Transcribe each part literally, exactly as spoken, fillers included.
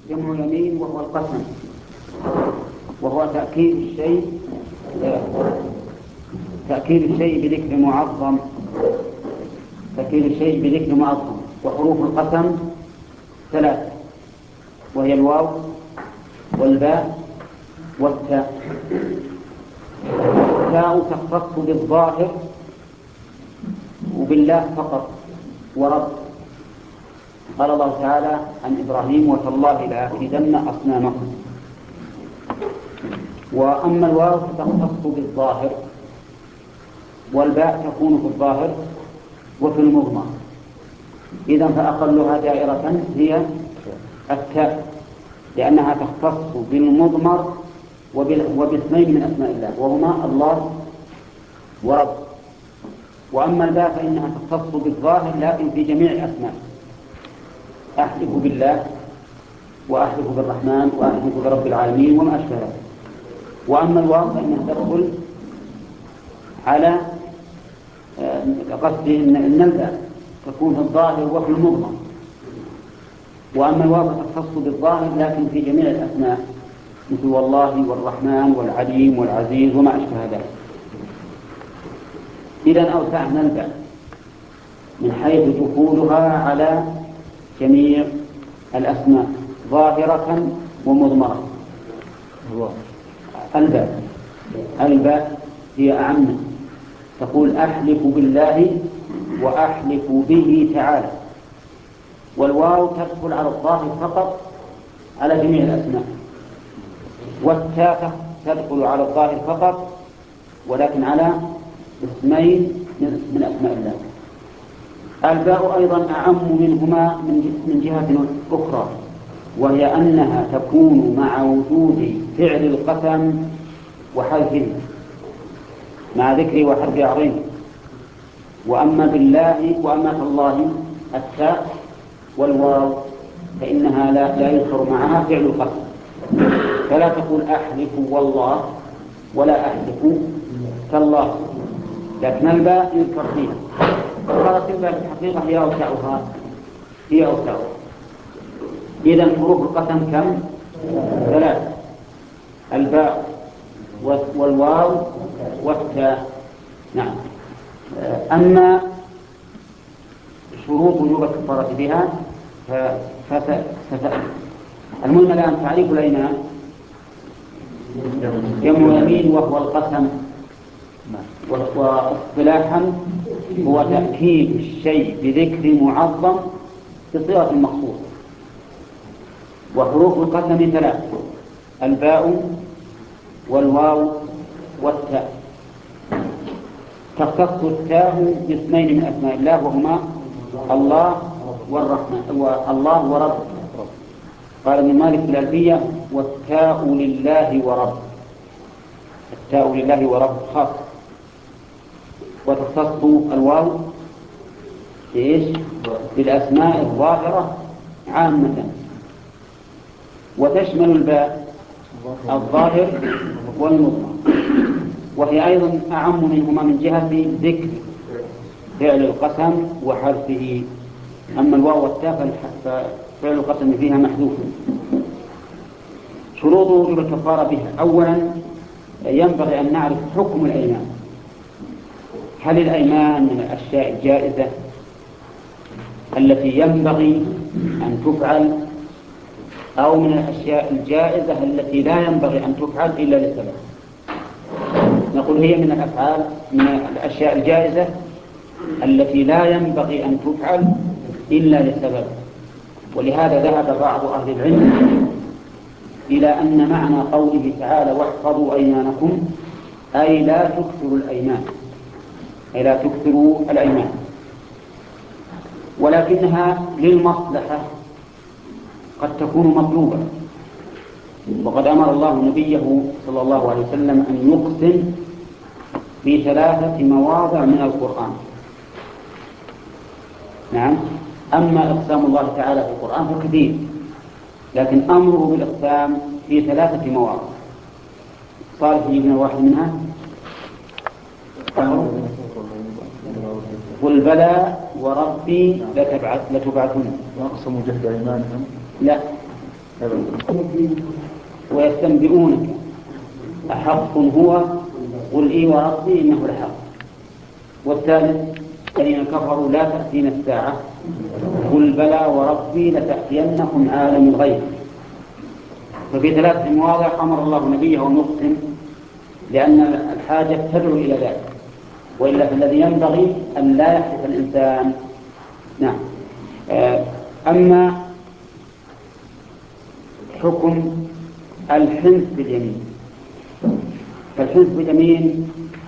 جمع يمين وهو القسم، وهو تأكيد الشيء تأكيد الشيء بذكر معظم تأكيد الشيء بذكر معظم. وحروف القسم ثلاث، وهي الواو والباء والتاء. التاء تختص بالظاهر وبالله فقط ورب. قال الله تعالى عن إبراهيم: وتالله لأكيدن أصنامكم. وأما الواو فتختص بالظاهر، والباء تكون في الظاهر وفي المضمر. إذن فأقلها دائرة هي التاء، لأنها تختص بالمضمر وباثنين من أسماء الله، وهما الله ورب. وأما الباء فإنها تختص بالظاهر لكن في جميع الأسماء، أحلف بالله وأحلف بالرحمن وأحلف برب العالمين وما أشبه ذلك. وأما الواو فإنها تدخل على قصد أن الباء تكون في الظاهر وفي المضمر. وأما الواو تختص بالظاهر لكن في جميع الأسماء، مثل والله والرحمن والعليم والعزيز وما أشبه ذلك. إذن أوسعنا الباء من حيث دخولها على جميع الأسماء ظاهرة ومضمرة. الباء الباء هي أعم، تقول أحلف بالله وأحلف به تعالى. والواو تدخل على الظاهر فقط على جميع الأسماء، والتاء تدخل على الظاهر فقط ولكن على اسمين من أسماء الله. الباء أيضا أعم منهما من جهة أخرى، وهي أنها تكون مع وجود فعل القسم وحذفه مع ذكر وحرف عظيم. وأما بالله وأما الله التاء والواو فإنها لا, لا يذكر معها فعل القسم، فلا تقول أحلف والله ولا أحلف كالله، لكن الباء يذكر فيها. فقالت الباء في الحقيقة هي أوسعها هي أوسعها. إذن حروف القسم كم؟ ثلاث: الباء والواو والتاء. نعم. أما شروط وجوب الكفارة بها فتأتي. المهم الآن تعريف الأيمان: جمع يمين وهو القسم، واصطلاحا هو تأكيد الشيء بذكر معظم بصيغة مخصوصة. وحروف القسم ثلاث: الباء والواو والتاء. تختص التاء باسمين من أسماء الله، وهما الله والرحمن والله ورب. قال ابن مالك في الألفية: والتاء لله ورب. التاء لله ورب خاص. وتختص الواو بإيش؟ بالأسماء الظاهرة عامة. وتشمل الباء الظاهر والمضمر، وهي أيضا أعم منهما من جهة ذكر فعل القسم وحذفه. أما الواو والتاء ففعل القسم فيها محذوف. شروط وجوب الكفارة بها: أولا ينبغي أن نعرف حكم الأيمان. هل الأيمان من الأشياء الجائزة التي ينبغي أن تفعل، أو من الأشياء الجائزة التي لا ينبغي أن تفعل إلا لسبب؟ نقول هي من الأفعال من الأشياء الجائزة التي لا ينبغي أن تفعل إلا لسبب. ولهذا ذهب بعض أهل العلم إلى أن معنى قوله تعالى: واحفظوا أيمانكم أي لا تكثروا الأيمان أي لا تكثروا الأيمان، ولكنها للمصلحة قد تكون مطلوبة. وقد أمر الله نبيه صلى الله عليه وسلم أن يقسم في ثلاثة مواضع من القرآن. نعم. أما إقسام الله تعالى في القرآن فكثير، لكن أمره بالإقسام في ثلاثة مواضع. صالح يجيبنا واحد منها: قل بلى وربي لتبعثن. وأقسموا جهد أيمانهم. لا، ويستنبئونك أحق هو قل إي وربي إنه لحق. والثالث الذين كفروا لا تأتينا الساعة قل بلى وربي لتأتينكم عالم الغيب. ففي ثلاث مواضع أمر الله نبيه أن يقسم لأن الحاجة تدعو إلى ذلك، وإلا فالذي ينبغي أن لا يحلف الإنسان. نعم. أما حكم الحنث باليمين، فالحنث باليمين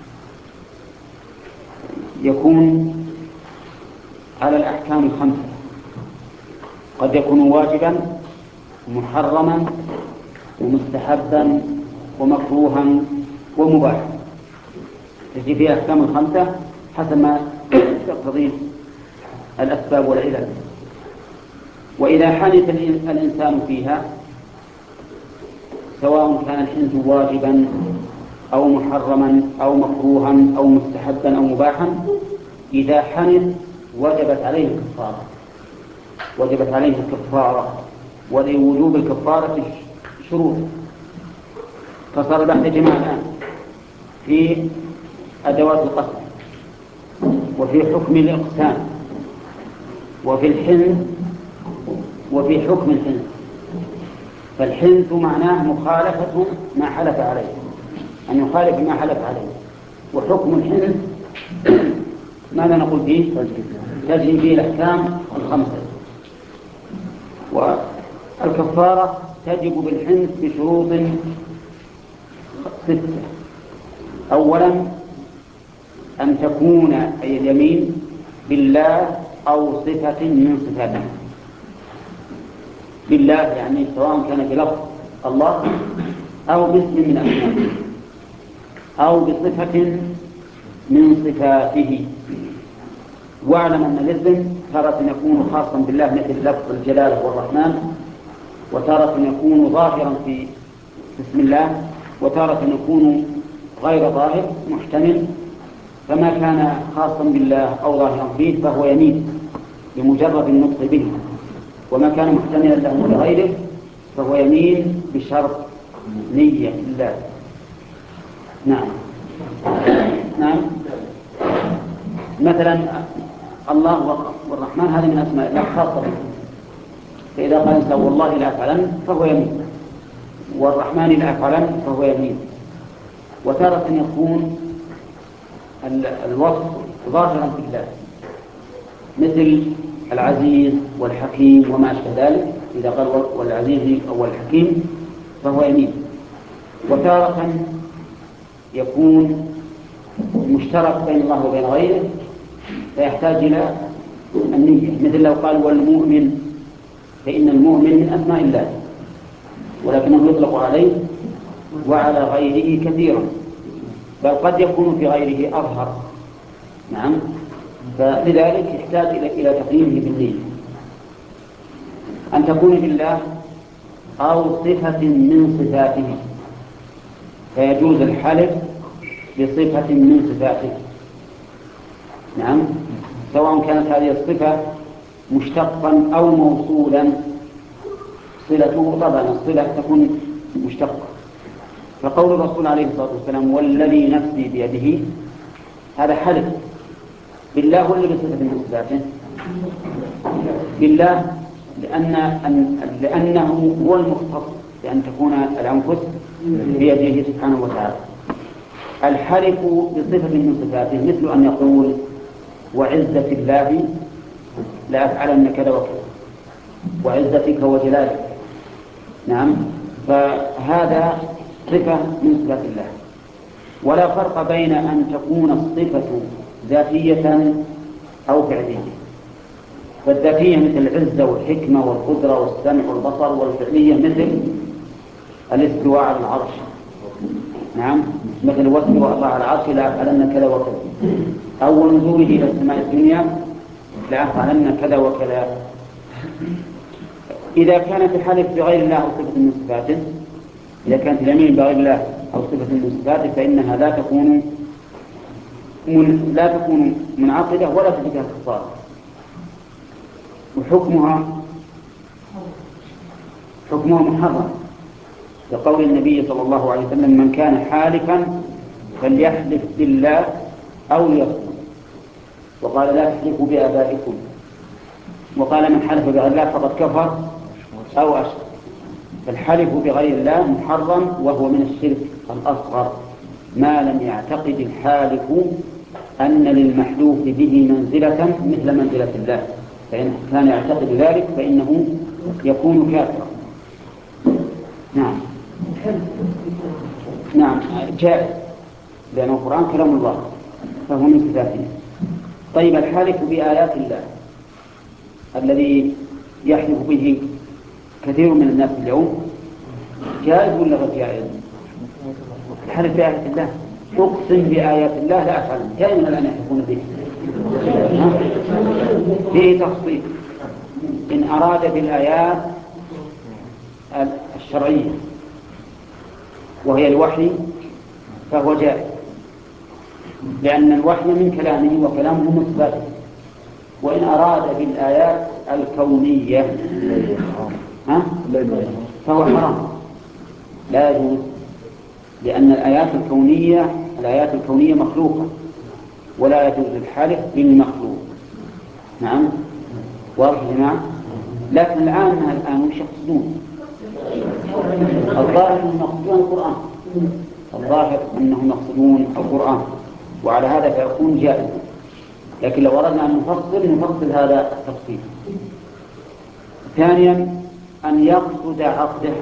يكون على الأحكام الخمسة، قد يكون واجبا محرما ومستحبا ومكروها ومباحا، تجي فيها أحكام الخمسة حسب ما تقتضيه الأسباب والعلل. وإذا حنث الإنسان فيها سواء كان الحنث واجبا أو محرما أو مكروها أو مستحبا أو مباحا، إذا حنث وجبت عليه الكفارة، وجبت عليه الكفارة، ولوجوب الكفارة شروط. فصار بحث جماعة الآن في أدوات القسم، وفي حكم الإقسام، وفي الحنث، وفي حكم الحنث. فالحنث معناه مخالفة ما حلف عليه، أن يخالف ما حلف عليه. وحكم الحنث ماذا نقول فيه؟ تجري فيه الأحكام الخمسة. والكفارة تجب بالحنث بشروط ستة. أولا أن تكون أي اليمين بالله أو صفة من صفاته. بالله يعني سواء كان بلفظ الله أو باسم من أسمائه أو بصفة من صفاته. واعلم أن الاسم تارة يكون خاصا بالله مثل لفظ الجلالة والرحمن، وتارة يكون ظاهرا في اسم الله، وتارة يكون غير ظاهر محتمل. فما كان خاصا بالله أو ظاهرا فيه فهو يمين بمجرد النطق به، وما كان محتملا له لغيره فهو يمين بشرط نية لله. نعم. نعم. مثلا الله والرحمن هذا من أسماء الله خاصة به، فإذا قال إنسان والله لا أفعلن فهو يمين، والرحمن لا أفعلن فهو يمين. وتارة يكون الوصف ظاهرا في الله مثل العزيز والحكيم وما أشبه ذلك، إذا قال والعزيز أو الحكيم فهو يمين. وتارة يكون مشترك بين الله وبين غيره فيحتاج إلى النية، مثل لو قال والمؤمن، فإن المؤمن من أسماء الله ولكنه يطلق عليه وعلى غيره كثيرا، بل قد يكون في غيره أظهر. نعم. فلذلك يحتاج إلى تقييمه بالنية، أن تكون بالله أو صفة من صفاته، فيجوز الحلف بصفة من صفاته. نعم. سواء كانت هذه الصفة مشتقا أو موصولا، صلته طبعا الصلة تكون مشتقة. فقول الرسول عليه الصلاة والسلام والذي نفسي بيده هذا حلف بالله ولا بصفة من صفاته؟ بالله، لأن لأنه هو المختص بأن تكون الأنفس بيده سبحانه وتعالى. الحلف بصفة من صفاته مثل أن يقول وعزة الله لا أفعلن كذا وكذا، وعزتك وجلالك. نعم. فهذا صفة من صفات الله. ولا فرق بين أن تكون الصفة ذاتية أو فعلية. فالذاتية مثل العزة والحكمة والقدرة والسمع والبصر، والفعلية مثل الاستواء على العرش. نعم. مثل واستوى الله على العرش لا أفعلن كذا وكذا، أو نزوله إلى السماء الدنيا لا أفعلن كذا وكذا. إذا كانت الحلف بغير الله أو صفة من صفاته، إذا كانت اليمين بغير الله أو صفة من صفاته فإنها لا تكون من لا تكون منعقدة ولا تجدها خصال. وحكمها حكمه محرم لقول النبي صلى الله عليه وسلم: من كان حالفا فليحلف بالله أو يصمت. وقال: لا تحلفوا بآبائكم. وقال: من حلف بغير الله فقد كفر أو أشرك. فالحلف بغير الله محرم، وهو من الشرك الأصغر ما لم يعتقد الحالف أن للمحلوف به منزلة مثل منزلة الله، فإن كان يعتقد ذلك فإنه يكون كافرا. نعم نعم جائز، لأن القرآن كلام الله فهو من صفاته. طيب، الحالف بآيات الله الذي يحلف به كثير من الناس اليوم جائز ولا غير جائز؟ الحلف بآيات الله، أقسم بآيات الله لا أفعل، دائما الآن يحلفون به. فيه تخصيص: إن أراد بالآيات الشرعية وهي الوحي فهو جائز، لأن الوحي من كلامه وكلامه من صفاته. وإن أراد بالآيات الكونية ها؟ فهو حرام، لا يجوز، لأن الآيات الكونية الآيات الكونية مخلوقة، ولا يجوز الحلف بالمخلوق. نعم، واضح يا جماعة؟ لكن الآن الآن وش يقصدون؟ الظاهر أنهم يقصدون القرآن، الظاهر أنهم يقصدون القرآن، وعلى هذا فيكون جائز. لكن لو أردنا أن نفصل نفصل هذا التفصيل. ثانيا، أن يقصد عقده،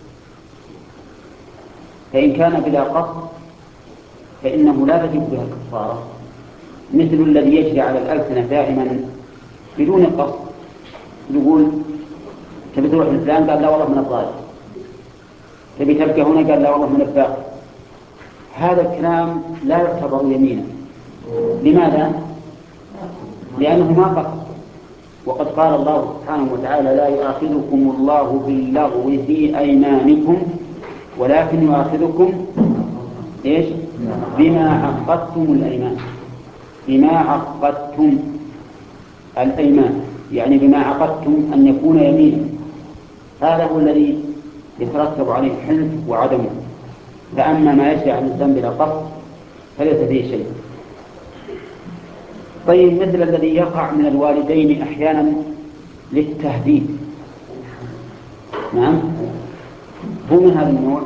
فإن كان بلا قصد فإنه لا تجب بها الكفارة، مثل الذي يجري على الألسنة دائما بدون قصد، يقول: تبي تروح لفلان؟ قال: لا والله من الضالة. تبي تبقى هنا؟ قال: لا والله من الباقي. هذا الكلام لا يعتبر يمينا. لماذا؟ لأنه ما قصد. وقد قال الله سبحانه وتعالى: لا يؤاخذكم الله باللغو في أيمانكم ولكن يؤاخذكم إيش؟ بما عقدتم الأيمان. بما عقدتم الأيمان يعني بما عقدتم أن يكون يمينا، هذا هو الذي يترتب عليه الحلف وعدمه. فأما ما يجري عن الذنب بلا قصد فليس فيه شيء. طيب، مثل الذي يقع من الوالدين أحيانا للتهديد، نعم، هو من هذا النوع.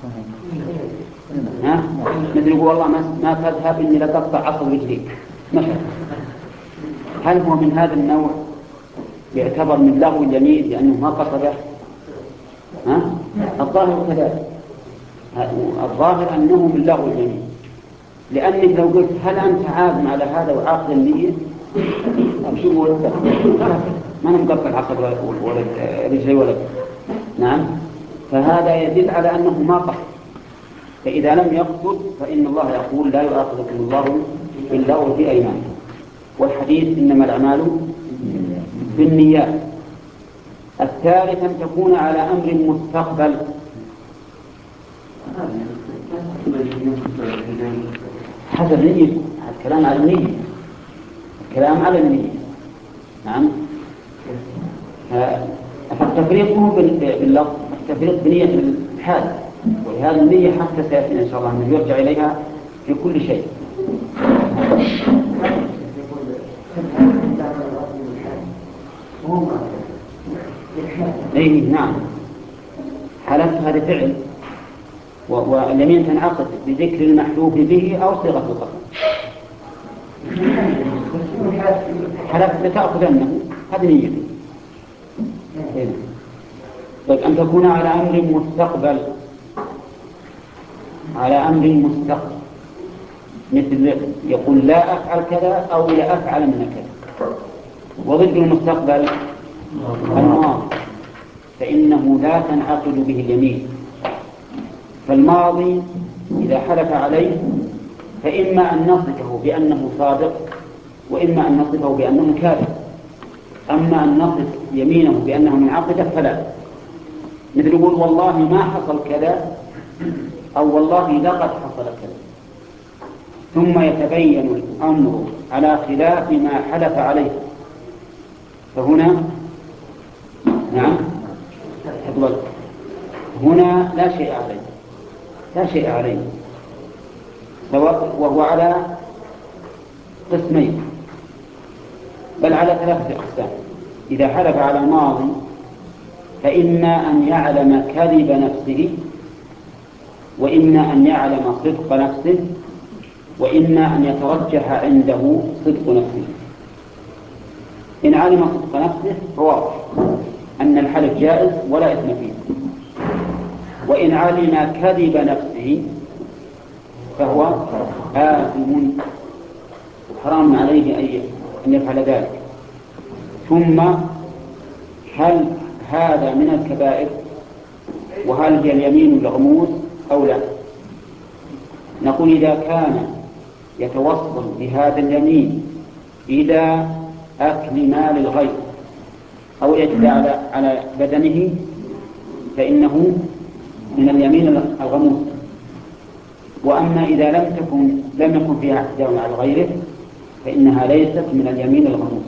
ها؟ مثل يقول: والله ما تذهب إني لتقطع عصب رجليك مثلا. هل هو من هذا النوع يعتبر من لغو اليمين لأنه ما قصده؟ ها؟ الظاهر كذلك، الظاهر أنه من لغو اليمين، لأنك لو قلت: هل أنت عازم على هذا وعاقد النية؟ شو يقول؟ ما أنا مقطع العصب ولا رجلي ولا. نعم، فهذا يدل على أنه ما قصد. فإذا لم يقصد فإن الله يقول: لا يؤاخذكم الله باللغو في أيمانكم. والحديث: إنما الأعمال بالنيات. الثالث، أن تكون على أمر مستقبل. حسب نية، الكلام على النية، الكلام على النية. نعم، فالتفريق مو باللفظ، التفريق بنية الحال، ولهذا النية حتى سيأتينا إن شاء الله أن يرجع إليها في كل شيء. أي نعم، حلف هذا فعل، واليمين تنعقد بذكر المحلوف به أو صيغة القسم. حلف لتأخذنه، هذه نيته. طيب، أن تكون على أمر مستقبل، على أمر مستقبل، مثل يقول: لا أفعل كذا أو لا أفعل من كذا. وضد المستقبل الماضي، فإنه لا تنعقد به اليمين. فالماضي إذا حلف عليه فإما أن نصفه بأنه صادق، وإما أن نصفه بأنه كاذب. أما أن نصف يمينه بأنه منعقدة فلا، مثل يقول: والله ما حصل كذا، أو والله لقد حصل كذا، ثم يتبين الأمر على خلاف ما حلف عليه، فهنا نعم هنا لا شيء عليه، لا شيء عليه، سواء وهو على قسمين بل على ثلاثة أقسام. إذا حلف على ماضي فإما أن يعلم كذب نفسه، وإما أن يعلم صدق نفسه، وإما أن يترجح عنده صدق نفسه. إن علم صدق نفسه فواضح أن الحلف جائز ولا إثم فيه، وإن علم كذب نفسه فهو آثم حرام عليه أن يفعل ذلك. ثم هل هذا من الكبائر؟ وهل هي اليمين الغموس أو لا؟ نقول إذا كان يتوصل بهذا اليمين إلى أكل مال الغير أو يجد على على بدنه فإنه من اليمين الغموس. وأما إذا لم تكن لم يكن فيها اعتداء على غيره فإنها ليست من اليمين الغموس.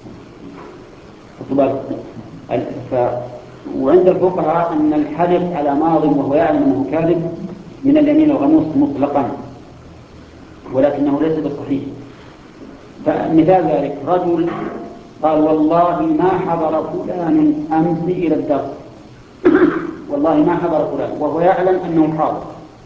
ف... وعند الفقهاء أن الحلف على ماض وهو يعلم أنه كاذب من اليمين الغموس مطلقا، ولكنه ليس بالصحيح. فمثال ذلك رجل قال والله ما حضر فلان أمس إلى الدرس، والله ما حضر فلان، وهو يعلم أنه حاضر،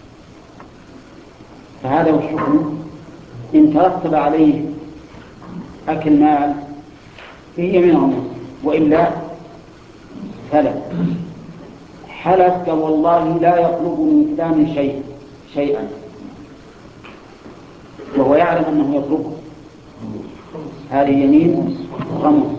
فهذا هو الحكم. إن ترتب عليه أكل مال فيه يمين غموس، وإلا فلا. حلف قال والله لا يطلب من فلان شيء شيئا وهو يعلم أنه يطلبه، هذه يمين غموس.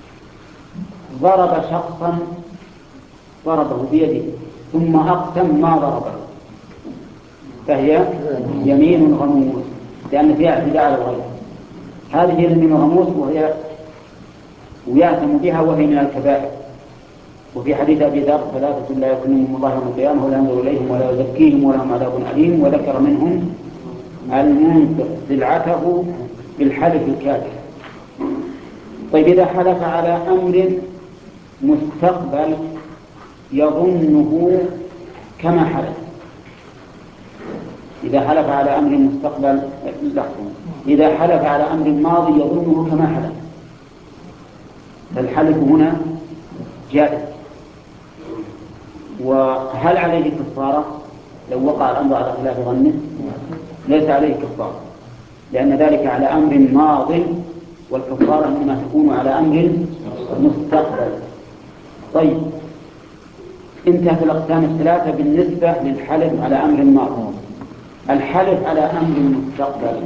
ضرب شخصا ضربه بيده ثم أقسم ما ضربه فهي يمين غموس لأن فيها اعتداء على الغير. هذه هي اليمين الغموس وهي ويأثم بها وهي من الكبائر. وفي حديث أبي ذر ثلاثة لا يكلمهم الله يوم القيامة ولا ينظر إليهم ولا يزكيهم ولهم عذاب أليم، وذكر منهم المنفق سلعته بالحلف الكاذب. طيب إذا حلف على أمر مستقبل يظنه كما حلف، إذا حلف على أمر مستقبل إذا حلف على أمر ماضي يظنه كما حلف فالحلف هنا جائز. وهل عليه كفارة لو وقع الأمر على خلاف ظنه؟ ليس عليه كفارة، لأن ذلك على أمر ماض، والكفارة إنما تكون على أمر مستقبل. طيب انتهت الأقسام الثلاثة بالنسبة للحلف على أمر ماض. الحلف على أمر مستقبل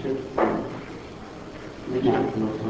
نعم.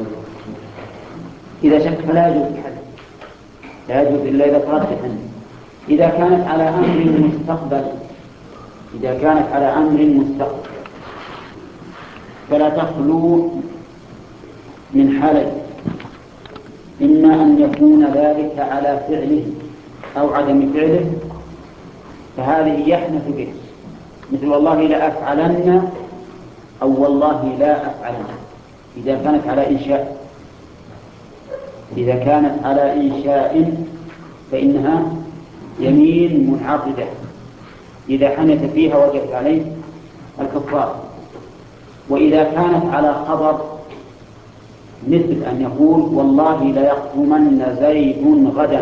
إذا شك فلا يجوز الحلف، لا يجوز إلا إذا ترجح عنه. إذا كانت على أمر مستقبل إذا كانت على أمر مستقبل فلا تخلو من حالين: إما أن يكون ذلك على فعله أو عدم فعله، فهذه يحنث به، مثل والله لا أفعلن أو والله لا أفعلن. إذا كانت على إنشاء إذا كانت على إنشاء فإنها يمين منعقدة، إذا حنث فيها وجبت عليه الكفار. وإذا كانت على خبر مثل أن يقول والله لا يقدمن زيد غدا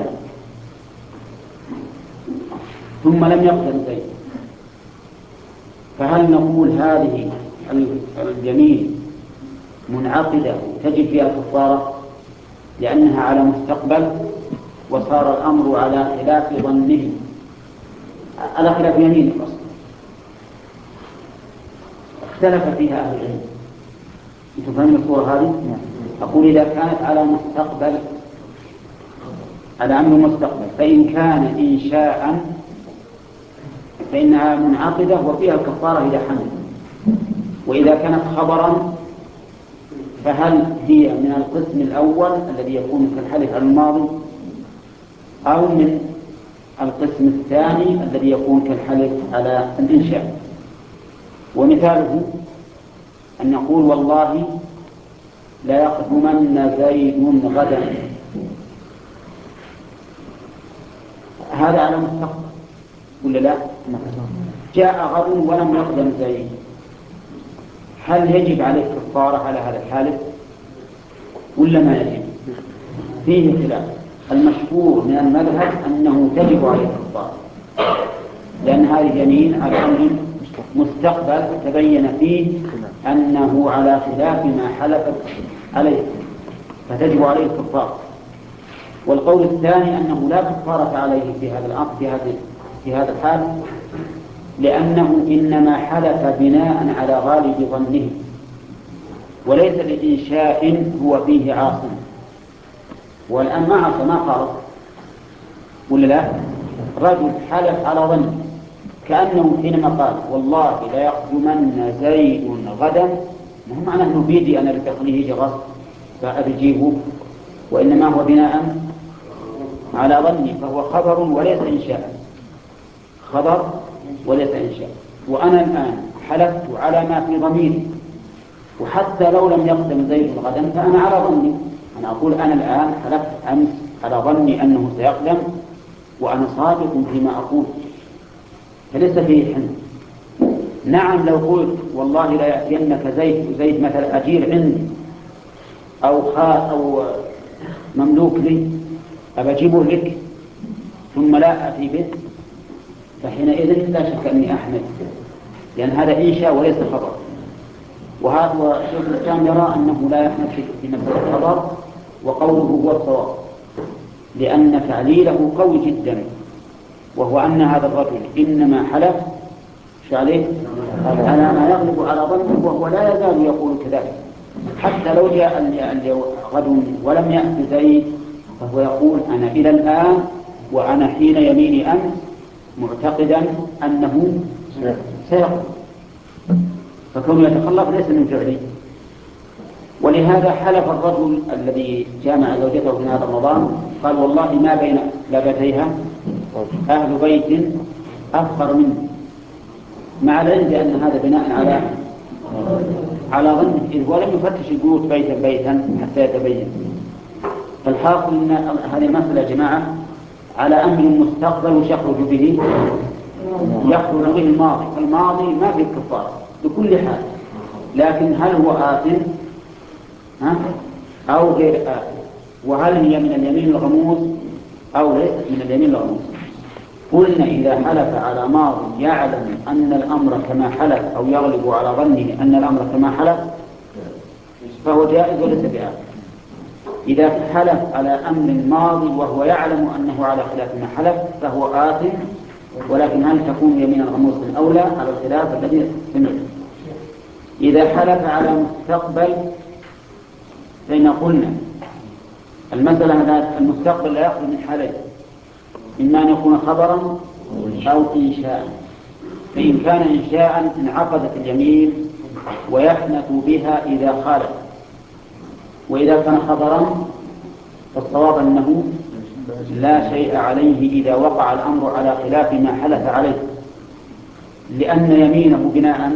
ثم لم يقدم زيد، فهل نقول هذه اليمين منعقدة تجب فيها الكفارة لأنها على مستقبل وصار الأمر على خلاف ظنه، على خلاف يمينه أصلا؟ اختلف فيها أهل العلم. أنتم فهمتم الصورة هذه؟ أقول إذا كانت على مستقبل على أمر مستقبل فإن كان إنشاء فإنها منعقدة وفيها الكفارة إذا حمل. وإذا كانت خبرا فهل هي من القسم الأول الذي يكون كالحلف على الماضي أو من القسم الثاني الذي يكون كالحلف على الإنشاء؟ ومثاله أن نقول والله لا يقدمن زيد غدا، هذا على مستقبل ولا لا؟ جاء غد ولم يقدم زيد، هل يجب عليه كفارة على هذا الحالف ولا ما يجب؟ فيه خلاف. المشهور من المذهب أنه تجب عليه كفارة، لأن هذه يمين على أمر مستقبل تبين فيه أنه على خلاف ما حلفت عليه، فتجب عليه الكفارة. والقول الثاني أنه لا كفارة عليه في هذا الأمر في هذا في هذا الحال، لأنه إنما حلف بناء على غالب ظنه، وليس لإنشاء هو فيه عاصم. والآن ما عصى ما قال ولا لا؟ رجل حلف على ظنه، كأنه حينما قال والله لا يقدمن زيد غدا، ما هو معناه أنه بيدي أنا بتقليه جغص فأبجيبه، وإنما هو بناء على ظني، فهو خبر وليس إنشاء، خبر وليس إنشاء. وأنا الآن حلفت على ما في ضميري، وحتى لو لم يقدم زيد غدا فأنا على ظني، أنا أقول أنا الآن حلفت أمس على ظني أنه سيقدم وأنا صادق فيما أقول، فليس فيه حنث. نعم لو قلت والله لا يأتينك زيد، زيد مثلا أجير عندي أو خاص أو مملوك لي أبجيبه لك ثم لا أتي به، فحينئذ لا شك أني أحمد، لأن هذا إنشاء وليس خبر. وهذا شيخ الإسلام يرى أنه لا يحمد في مسألة الخبر، وقوله هو الصواب، لأن تعليله قوي جدا، وهو أن هذا الرجل إنما حلف عليه على ما يغلب على ظنه، وهو لا يزال يقول كذلك حتى لو جاء غد ولم يأت زيد، فهو يقول أنا إلى الآن وأنا حين يميني أمس معتقدا أنه سيقول، فكونه يتخلف ليس من فعله. ولهذا حلف الرجل الذي جامع زوجته في هذا رمضان قال والله ما بين لابتيها أهل بيت أفقر منه، مع العلم بأن هذا بناء على على ظنه، إذ ولم يفتش البيوت بيتا بيتا حتى يتبين. فالحاصل أن هذه المسألة يا جماعة على أمر مستقبل وش يخرج به؟ يخرج به الماضي، الماضي ما فيه كفارة بكل حال، لكن هل هو آثم ها؟ أو غير آثم؟ وهل هي من اليمين الغموس أو ليست من اليمين الغموس؟ قلنا إذا حلف على ماض يعلم أن الأمر كما حلف أو يغلب على ظنه أن الأمر كما حلف فهو جائز وليس بآثم. إذا حلف على أمر ماضي وهو يعلم أنه على خلاف ما حلف فهو آثم، ولكن هل تكون يمين الغموس الأولى على الخلاف الذي سمعت؟ إذا حلف على مستقبل فإن قلنا المسألة هذا المستقبل لا يخرج من حالين، إما أن يكون خبرا أو إنشاء. فإن كان إنشاء انعقدت اليمين ويحنث بها إذا خالف، وإذا كان خبرا فالصواب أنه لا شيء عليه إذا وقع الأمر على خلاف ما حلف عليه، لأن يمينه بناء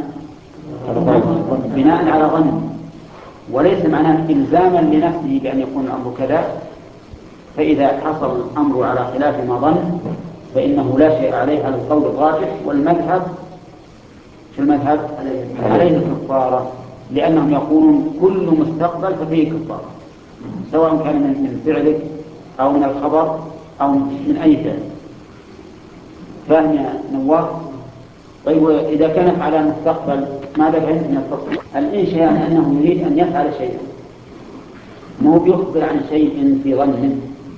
بناء على ظن، وليس معناه إلزاما لنفسه بأن يكون الأمر كذا. فإذا حصل الأمر على خلاف ما ظن فإنه لا شيء عليه على القول الراجح، والمذهب في المذهب عليه الكفارة، لأنهم يقولون كل مستقبل ففيه كفارة، سواء كان من فعلك أو من الخبر أو من أي فعل. فهم يا نواف؟ طيب إذا كانت على مستقبل ماذا فهمت من التصريح؟ الإنشاء أنه يريد أن يفعل شيئا، مو بيخبر عن شيء في ظنه.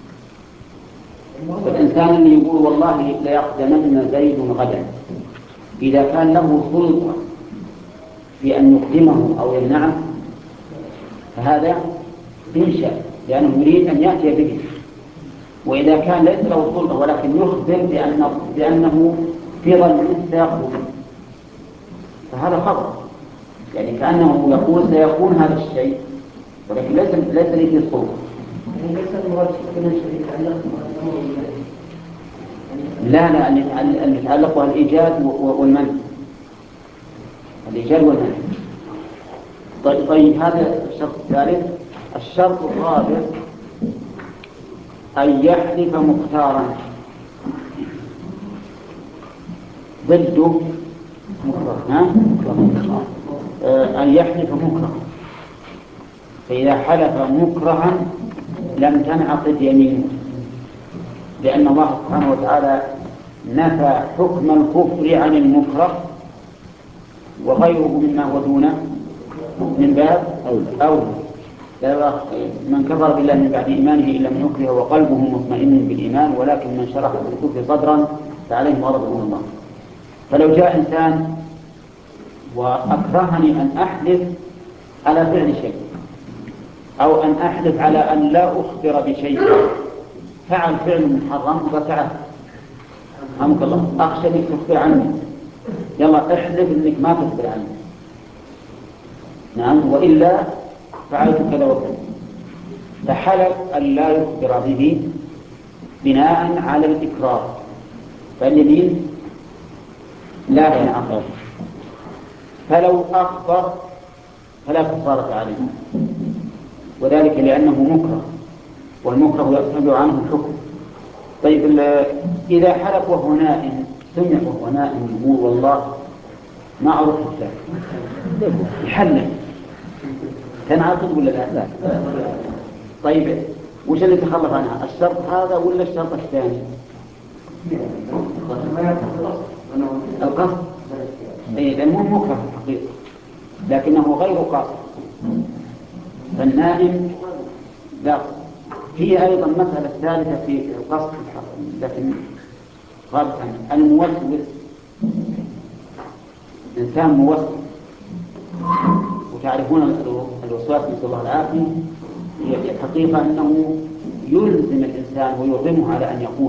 فالإنسان اللي يقول والله لا يقدمن زيد غدا، إذا كان له سلطة في أن يقدمه أو يمنعه فهذا إنشاء، لأنه يريد أن يأتي به. وإذا كان ليس له سلطة ولكن يخبر بأنه, بأنه في ظنه سيقوم، فهذا خبر، يعني كأنه يقول سيكون هذا الشيء ولكن ليس ليس لي فيه سلطة. لا لا أن يتعلق الإيجاد والمنع، الإيجاد والمنع. طيب, طيب هذا الشرط الثالث. الشرط الرابع أن يحلف مختارا، ضده مكره. ها؟ آه أن يحلف مكره، فإذا حلف مكرها لم تنعقد يمينه، لأن الله سبحانه وتعالى نفى حكم الكفر عن المكره، وغيره مما هو دونه من باب أولى. من كفر بالله من بعد إيمانه إلا من يكره وقلبه مطمئن بالإيمان ولكن من شرح بالكفر صدرا فعليهم غضب من الله. فلو جاء إنسان وأكرهني أن أحلف على فعل شيء، أو أن أحلف على أن لا أخبر بشيء، فعل فعل محرم وفعل أمك الله أخشى أنك تخبر عني، يلا احلف أنك ما تخبر عني، نعم، وإلا فعلت كذا وكذا، فحلف أن لا يخبر به بناء على الإكرار، فاليمين لا ينعقد. فلو أخبر فلا كفارة عليه، وذلك لأنه مكره، والمكره يرتفع عنه الحكم. طيب إذا حلف وهو نائم، سمع وهو نائم يقول والله ما أعرف الثاني، يحلف، تنعقد ولا لا؟ لا. طيب وش اللي تخلف عنها، الشرط هذا ولا الشرط الثاني؟ القصد، إيه، لأنه مكره في الحقيقة لكنه غير قاصد، فالنائم لا. في أيضا مسألة ثالثة في القصد لكن غابت عنه، الموسوس، إنسان موسوس، وتعرفون الوسواس نسأل الله العافية، هي الحقيقة أنه يلزم الإنسان ويرغمه على أن يقول،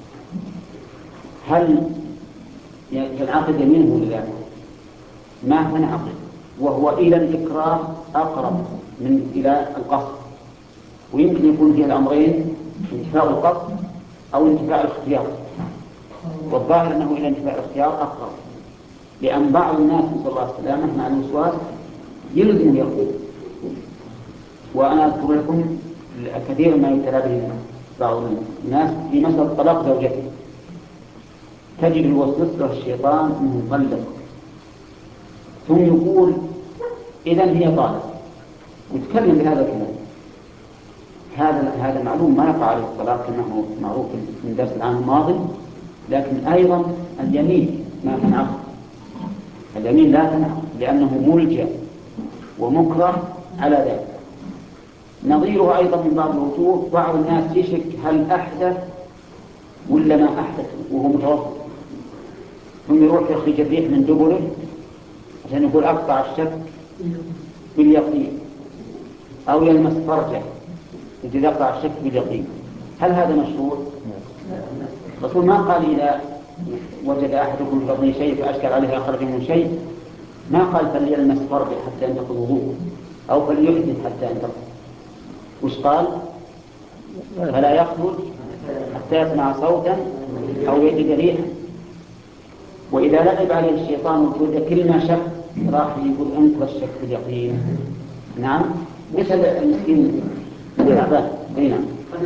هل تنعقد يمينه ولا لا؟ ما تنعقد، وهو إلى الإكراه أقرب من إلى القصد، ويمكن يكون فيها الأمرين انتفاء القصد أو انتفاء الاختيار، والظاهر أنه إلى انتفاء الاختيار أقرب، لأن بعض الناس نسأل الله السلامة مع الوسواس يلزم يقول. وأنا أذكر لكم كثير ما يبتلى به بعض الناس في مسألة طلاق زوجته، تجد الوسوس له الشيطان مطلق، ثم يقول إذن هي طالق، ويتكلم بهذا الكلام. هذا هذا معلوم ما يقع عليه الطلاق كما هو معروف من درس العام الماضي، لكن أيضا اليمين ما تنعقد، اليمين لا تنعقد لأنه ملجأ ومكره على ذلك. نظيره أيضا من بعض الوجوه، بعض الناس يشك هل أحدث ولا ما أحدث وهو متوسط، ثم يروح يخرج الريح من دبره عشان يقول أقطع الشك باليقين، أو يلمس فرجه يجي يقطع الشك باليقين. هل هذا مشروع؟ الرسول ما قال إذا وجد أحدكم في بطنه شيء فأشكل عليه أخرج منه شيء، ما قال فليلمس فرجه حتى ينتقض وضوءه أو فليحدث حتى ينتقض. وش قال؟ فلا يخرج حتى يسمع صوتا أو يجد ريحا. وإذا لعب عليه الشيطان وجود كل ما شك راح يقول أنت الشك باليقين. نعم، مثل المسكين بالعباد. نعم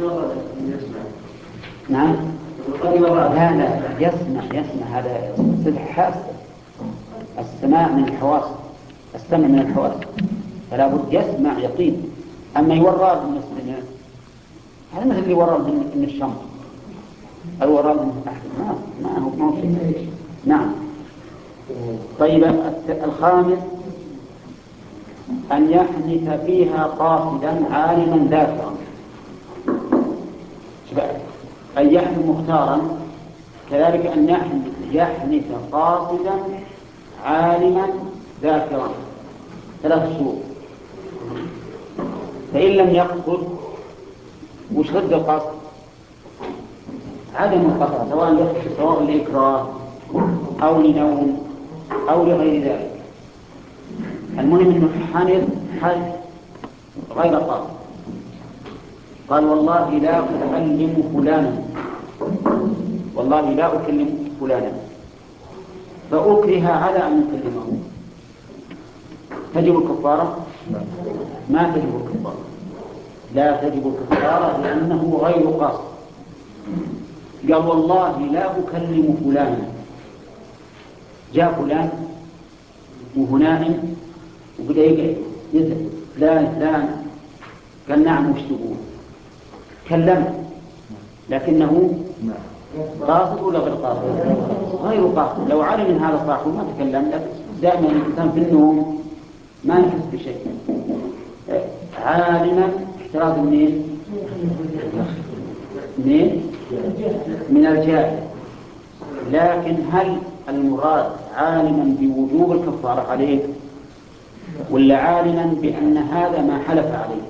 نعم لا لا يسمع يسمع هذا صدق حاس، السماع من الحواس، السمع من الحواس، فلا بد يسمع يقين. أما يورى بالنسبة هذا مثل اللي يورى من الشمس أو يورى من تحت، ما ما هو ما هو شيء. نعم. طيب الخامس أن يحنث فيها قاصدا عالما ذاكرا، أن يحنث مختارا، كذلك أن يحنث قاصدا عالما ذاكرا، ثلاث شروط. فإن لم يقصد وش رد القصد؟ عدم القصد، سواء سواء لإكراه أو لنوم أو لغير ذلك. المهم أنه حنث حنث غير قاصد. قال والله لا أكلم فلانا، والله لا أكلم فلانا، فأكره على أن يكلمه، تجب الكفارة؟ ما تجب الكفارة، لا تجب الكفارة لأنه غير قاصد. قال والله لا أكلم فلانا، جاء فلان وهو نائم وبدأ يسأل فلان فلان، قال نعم وش تقول؟ كلم، لكنه قاصد ولا غير قاصد؟ غير قاصد. لو علم من هذا صاحبه ما تكلم. لكن دائما الإنسان في النوم ما يحس بشيء. عالما احتراز منين؟ منين؟ من الجاهل. لكن هل المراد عالما بوجوب الكفارة عليه ولا عالما بأن هذا ما حلف عليه؟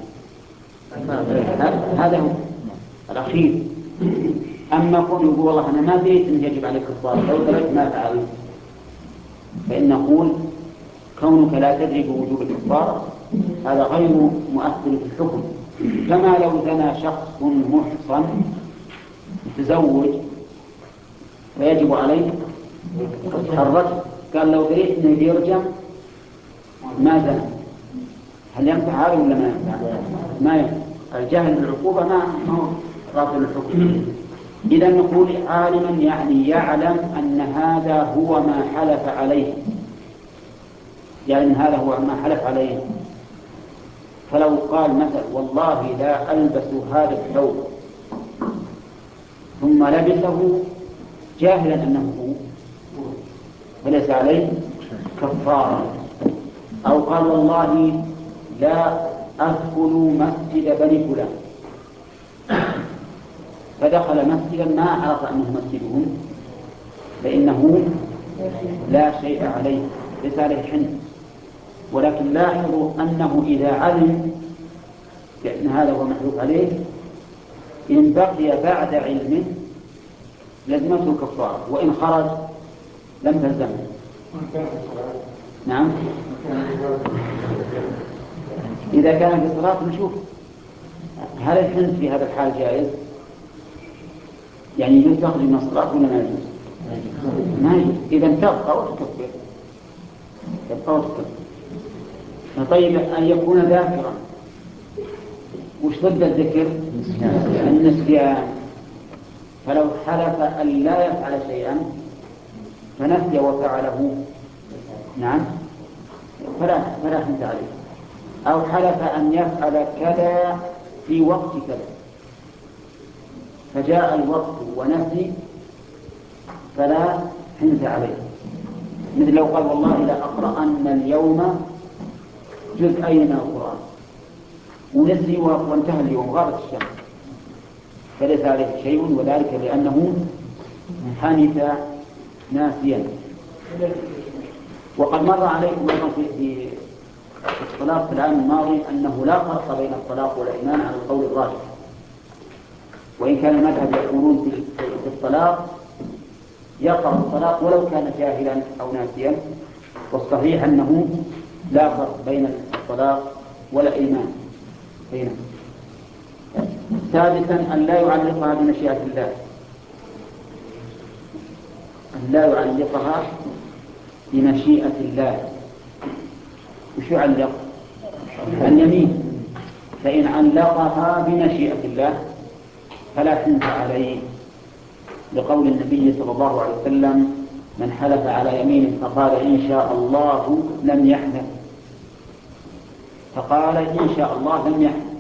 هذا هو الأخير. أما قول يقول والله أنا ما دريت أن يجب عليك الكفارة لو دريت ما فعلت، فإن نقول كونك لا تدري بوجوب الكفارة هذا غير مؤثر في الحكم. كما لو زنى شخص محصن متزوج فيجب عليه الرجم، قال لو دريت أنه يرجم ما زنى، هل ينفع هذا ولا ما ينفع؟ ما ينفع. الجهل بالعقوبة ما هو رافض الحكم. إذا نقول عالما يعني يعلم أن هذا هو ما حلف عليه، يعني أن هذا هو ما حلف عليه. فلو قال مثلا والله لا ألبس هذا الثوب ثم لبسه جاهلا أنه هو فليس عليه كفارة. أو قال والله لا أدخل مسجد بني فلان فدخل مسجدا ما عرف أنه مسجدهم فإنه لا شيء عليه، ليس عليه حنث. ولكن لاحظوا أنه إذا علم بأن هذا هو محلوف عليه إن بقي بعد علمه لزمته كفارة، وإن خرج لم تلزمه. نعم. إذا كان في الصلاة نشوف هل الحنث في هذا الحال جائز؟ يعني يجوز تخرج من الصلاة ولا ما يجوز؟ ما يجوز. إذا تبقى وتكفر، تبقى وتكفر. طيب أن يكون ذاكرا، وش ضد الذكر؟ النسيان. فلو حلف أن لا يفعل شيئا فنسي وفعله نعم فلا فلا حنث عليه. أو حلف أن يفعل كذا في وقت كذا فجاء الوقت ونسي فلا حنث عليه. مثل لو قال والله لا أقرأن اليوم جزئين من القرآن ونسي وانتهى اليوم غابت الشمس فليس عليه شيء، وذلك لأنه حنث ناسيا. وقد مر عليكم أيضا في الطلاق في العام الماضي أنه لا فرق بين الطلاق والإيمان على القول الراجح، وإن كان المذهب يقولون في الطلاق يقع الطلاق ولو كان جاهلا أو ناسيا، والصحيح أنه لا فرق بين الطلاق ولا إيمان بينهم. سادسا أن لا يعلقها بمشيئة الله، أن لا يعلقها بمشيئة الله. وش يعلق؟ اليمين. فإن علقها بمشيئة الله فلا حنث عليه، لقول النبي صلى الله عليه وسلم من حلف على يمين فقال إن شاء الله لم يحنث، فقال إن شاء الله لم يحنث.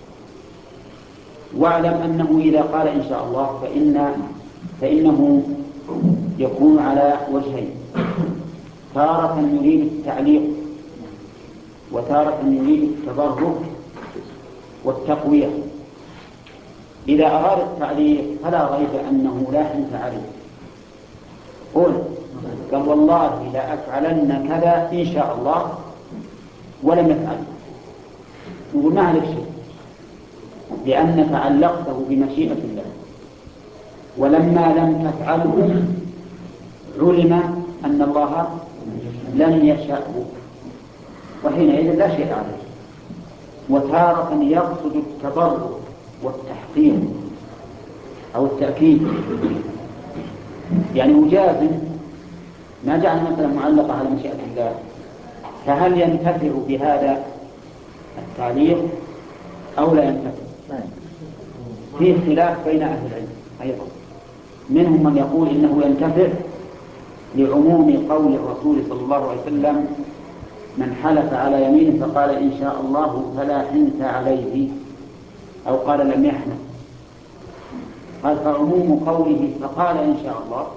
واعلم أنه إذا قال إن شاء الله فإن فإنه يكون على وجهين، تارة يريد التعليق وتارة يريد التبرك والتقوية. إذا أراد التعليق فلا ريب أنه لا حنث عليه. قل قال والله لا أفعلن كذا إن شاء الله ولم يفعل، نقول ما عليك شيء لأنك علقته بمشيئة الله، ولما لم تفعله علم أن الله لم يشأه وحينئذ لا شيء عليه. وتارة يقصد التبرك والتحقيق أو التأكيد، يعني مجازم ما جعل مثلا معلقة على مشيئة الله، فهل ينتفع بهذا التعليق أو لا ينتفع؟ فيه خلاف بين أهل العلم أيضا، منهم من يقول إنه ينتفع لعموم قول الرسول صلى الله عليه وسلم: من حلف على يمين فقال إن شاء الله فلا حنث عليه، أو قال لم يحنث. قال: فعموم قوله فقال إن شاء الله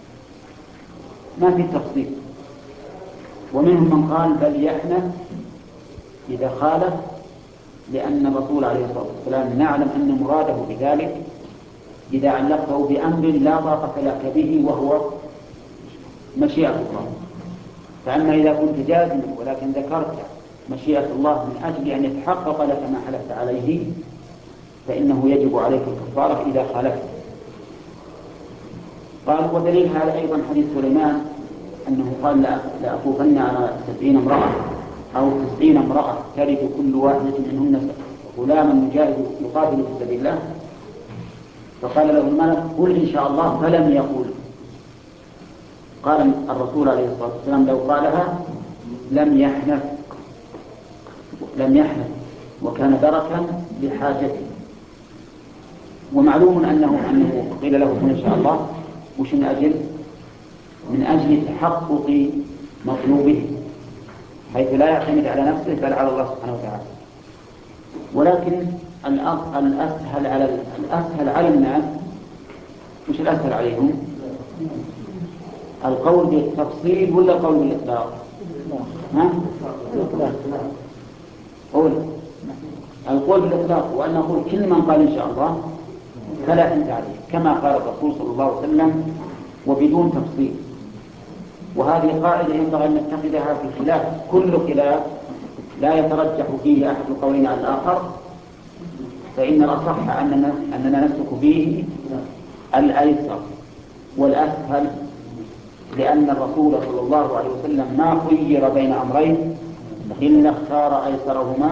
ما في تفصيل. ومنهم من قال بل يحنث إذا خالف، لأن الرسول عليه الصلاة والسلام نعلم أن مراده بذلك إذا علقته بأمر لا طاقة لك به وهو مشيئة الله. فأما إذا كنت جازما ولكن ذكرت مشيئة الله من أجل أن يتحقق لك ما حلفت عليه فإنه يجب عليك الكفارة إذا خالفت. قال: ودليل هذا أيضا حديث سليمان أنه قال: لأطوفن على سبعين امرأة أو تسعين امرأة تلد كل واحدة منهن غلاما مجاهد يقاتل في سبيل الله، فقال له الملك: قل إن شاء الله، فلم يقول. قال الرسول عليه الصلاة والسلام: لو قالها لم يحنث لم يحنث وكان دركا لحاجته. ومعلوم أنه أنه قيل له إن شاء الله وش من أجل من أجل تحقق مطلوبه، حيث لا يعتمد على نفسه بل على الله سبحانه وتعالى. ولكن الأسهل على الأسهل على الناس، مش الأسهل عليهم، القول بالتفصيل ولا القول بالإطلاق؟ ها؟ قول القول بالإطلاق، وأن نقول كل من قال إن شاء الله فلا حنث عليه كما قال الرسول صلى الله عليه وسلم وبدون تفصيل. وهذه قاعدة ينبغي أن نتخذها في الخلاف. كل خلاف لا يترجح فيه أحد القولين على الآخر فإن الأصح أننا, أننا نسلك فيه الأيسر والأسهل، لأن الرسول صلى الله عليه وسلم ما خير بين أمرين إلا اختار أيسرهما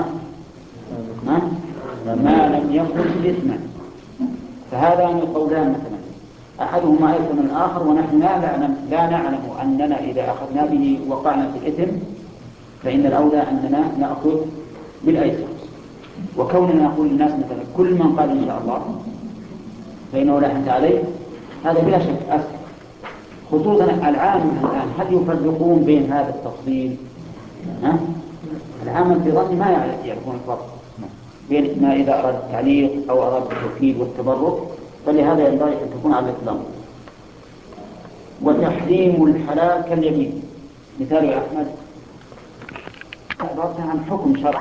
ما لم يكن إثما. فهذان القولان مثلا أحدهما أيسر من الآخر، ونحن لا نعلم, لا نعلم أننا إذا أخذنا به وقعنا في الإثم، فإن الأولى أننا نأخذ بالأيسر. وكوننا نقول للناس مثلا كل من قال إن شاء الله فإنه لا حنث عليه، هذا بلا شك أسهل. خصوصا العامة الآن هل يفرقون بين هذا التفصيل؟ ها؟ العامة في ظني ما يعرفون الفرق بين ما إذا أراد التعليق أو أراد التوكيد والتبرك، فلهذا ينبغي أن تكون على الإطلاق. وتحريم الحلال كاليمين، مثال يا أحمد عبارة عن حكم شرعي.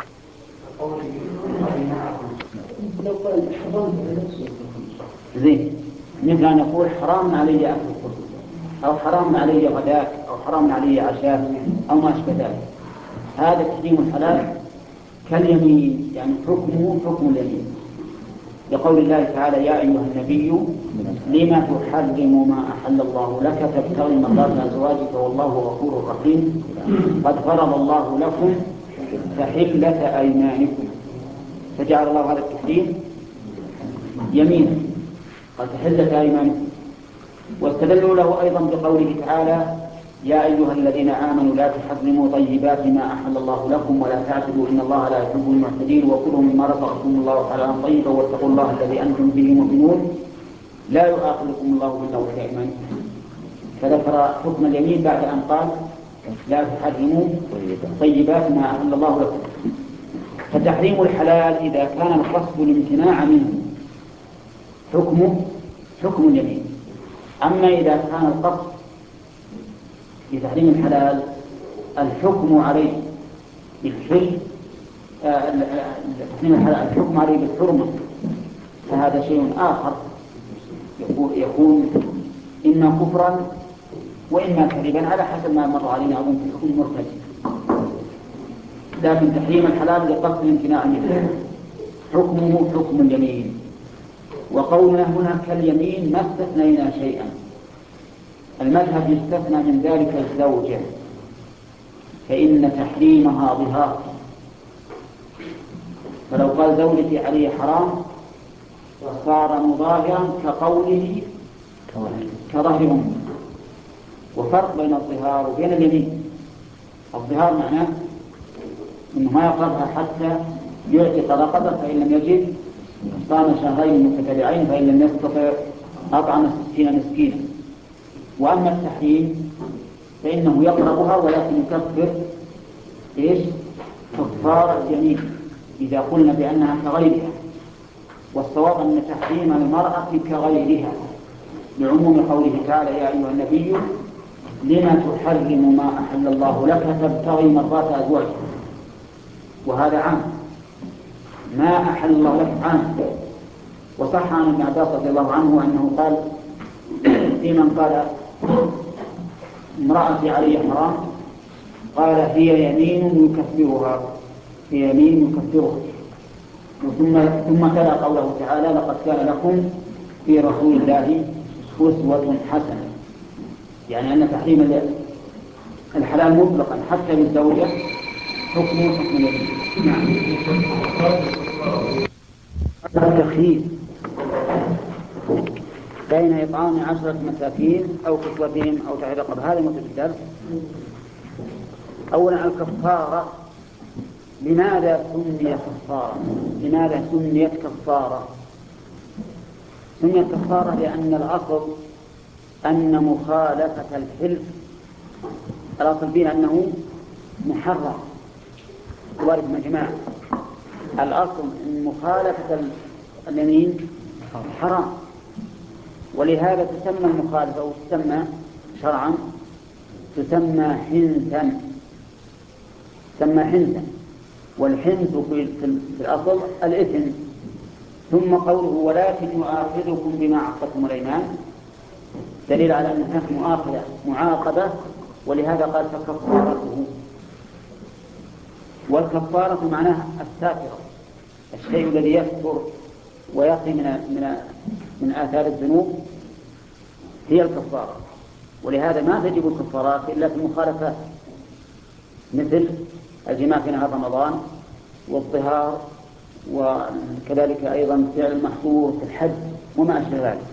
زين، مثل أن يقول حرام علي أكل الخبز، أو حرام علي غداك، أو حرام علي عشاء، أو ما أشبه ذلك. هذا تحريم الحلال كاليمين، يعني حكمه حكم اليمين، لقول الله تعالى: يا أيها النبي لما تحرم ما أحل الله لك تبتغي مرضات أزواجك والله غفور رحيم قد فرض الله لكم تحلة أيمانكم. فجعل الله هذا التحريم يمينا، قد تحلة أيمانكم. واستدلوا له أيضا بقوله تعالى: يا أيها الذين آمنوا لا تحرموا طيبات ما أحل الله لكم ولا تعتدوا إن الله لا يحب المعتدين وكلوا مما رزقكم الله حلالا طيبا واتقوا الله الذي أنتم به مؤمنون لا يؤاخذكم الله باللغو في أيمانكم. فذكر حكم اليمين بعد أن قال: لا تحرموا طيبات ما أحل الله لكم. فتحريم الحلال إذا كان القصد الامتناع منه حكمه حكم اليمين. أما إذا كان القصد في تحريم الحلال الحكم عليه بالحل تحريم الحلال الحكم عليه بالحرمة، فهذا شيء آخر يكون إما كفرا وإما كذبا على حسب ما مر علينا أظن في حكم مرتد. لكن تحريم الحلال لقصد الامتناع منه حكمه حكم اليمين. وقولنا هنا كاليمين ما استثنينا شيئا. المذهب يستثنى من ذلك الزوجة، فإن تحريمها ظهار. فلو قال زوجتي عليه حرام صار مظاهرا كقوله كظهر أمه. وفرق بين الظهار وبين اليمين. الظهار معناه إنه ما يقربها حتى يعتق رقبة، فإن لم يجد صام شهرين متتابعين، فإن لم يستطع أطعم ستين مسكينا. وأما التحريم فإنه يقربها ولكن يكفر إيش؟ كفارة اليمين إذا قلنا بأنها كغيرها. والصواب أن تحريم المرأة كغيرها لعموم قوله تعالى يا أيها النبي لما تحرم ما أحل الله لك تبتغي مرضات أزواجك، وهذا عام، ما أحل الله لك عام. وصح عن ابن عباس رضي الله عنه أنه قال في من قال امرأتي علي حرام قال هي يمين يكفرها، هي يمين يكفرها. ثم ثم تلا قوله تعالى لقد كان لكم في رسول الله أسوة حسنة، يعني أن تحريم الحلال مطلقا حتى للزوجة حكم حكم اليمين. نعم. التخيير بين إطعام عشرة مساكين أو كسوتهم أو تحرير رقبة، هذا موجود في الدرس. أولا الكفارة، لماذا سميت كفارة؟ لماذا سميت كفارة؟ سميت كفارة لأن الأصل أن مخالفة الحلف، الأصل فيه أنه محرم وارد مجمع، الأصل أن مخالفة اليمين حرام، ولهذا تسمى المخالفة أو تسمى شرعا تسمى حنثا، تسمى حنثا، والحنث في الأصل الإثم. ثم قوله ولكن يؤاخذكم بما عقدتم الأيمان دليل على أن هناك مؤاخذة معاقبة، ولهذا قال فكفارته. والكفارة معناها الساترة، الشيء الذي يستر ويقي من من من آثار الذنوب هي الكفارة. ولهذا ما تجب الكفارات إلا في المخالفات، مثل الجماع في نهار رمضان والظهار، وكذلك أيضا فعل المحظور في الحج وما أشبه ذلك.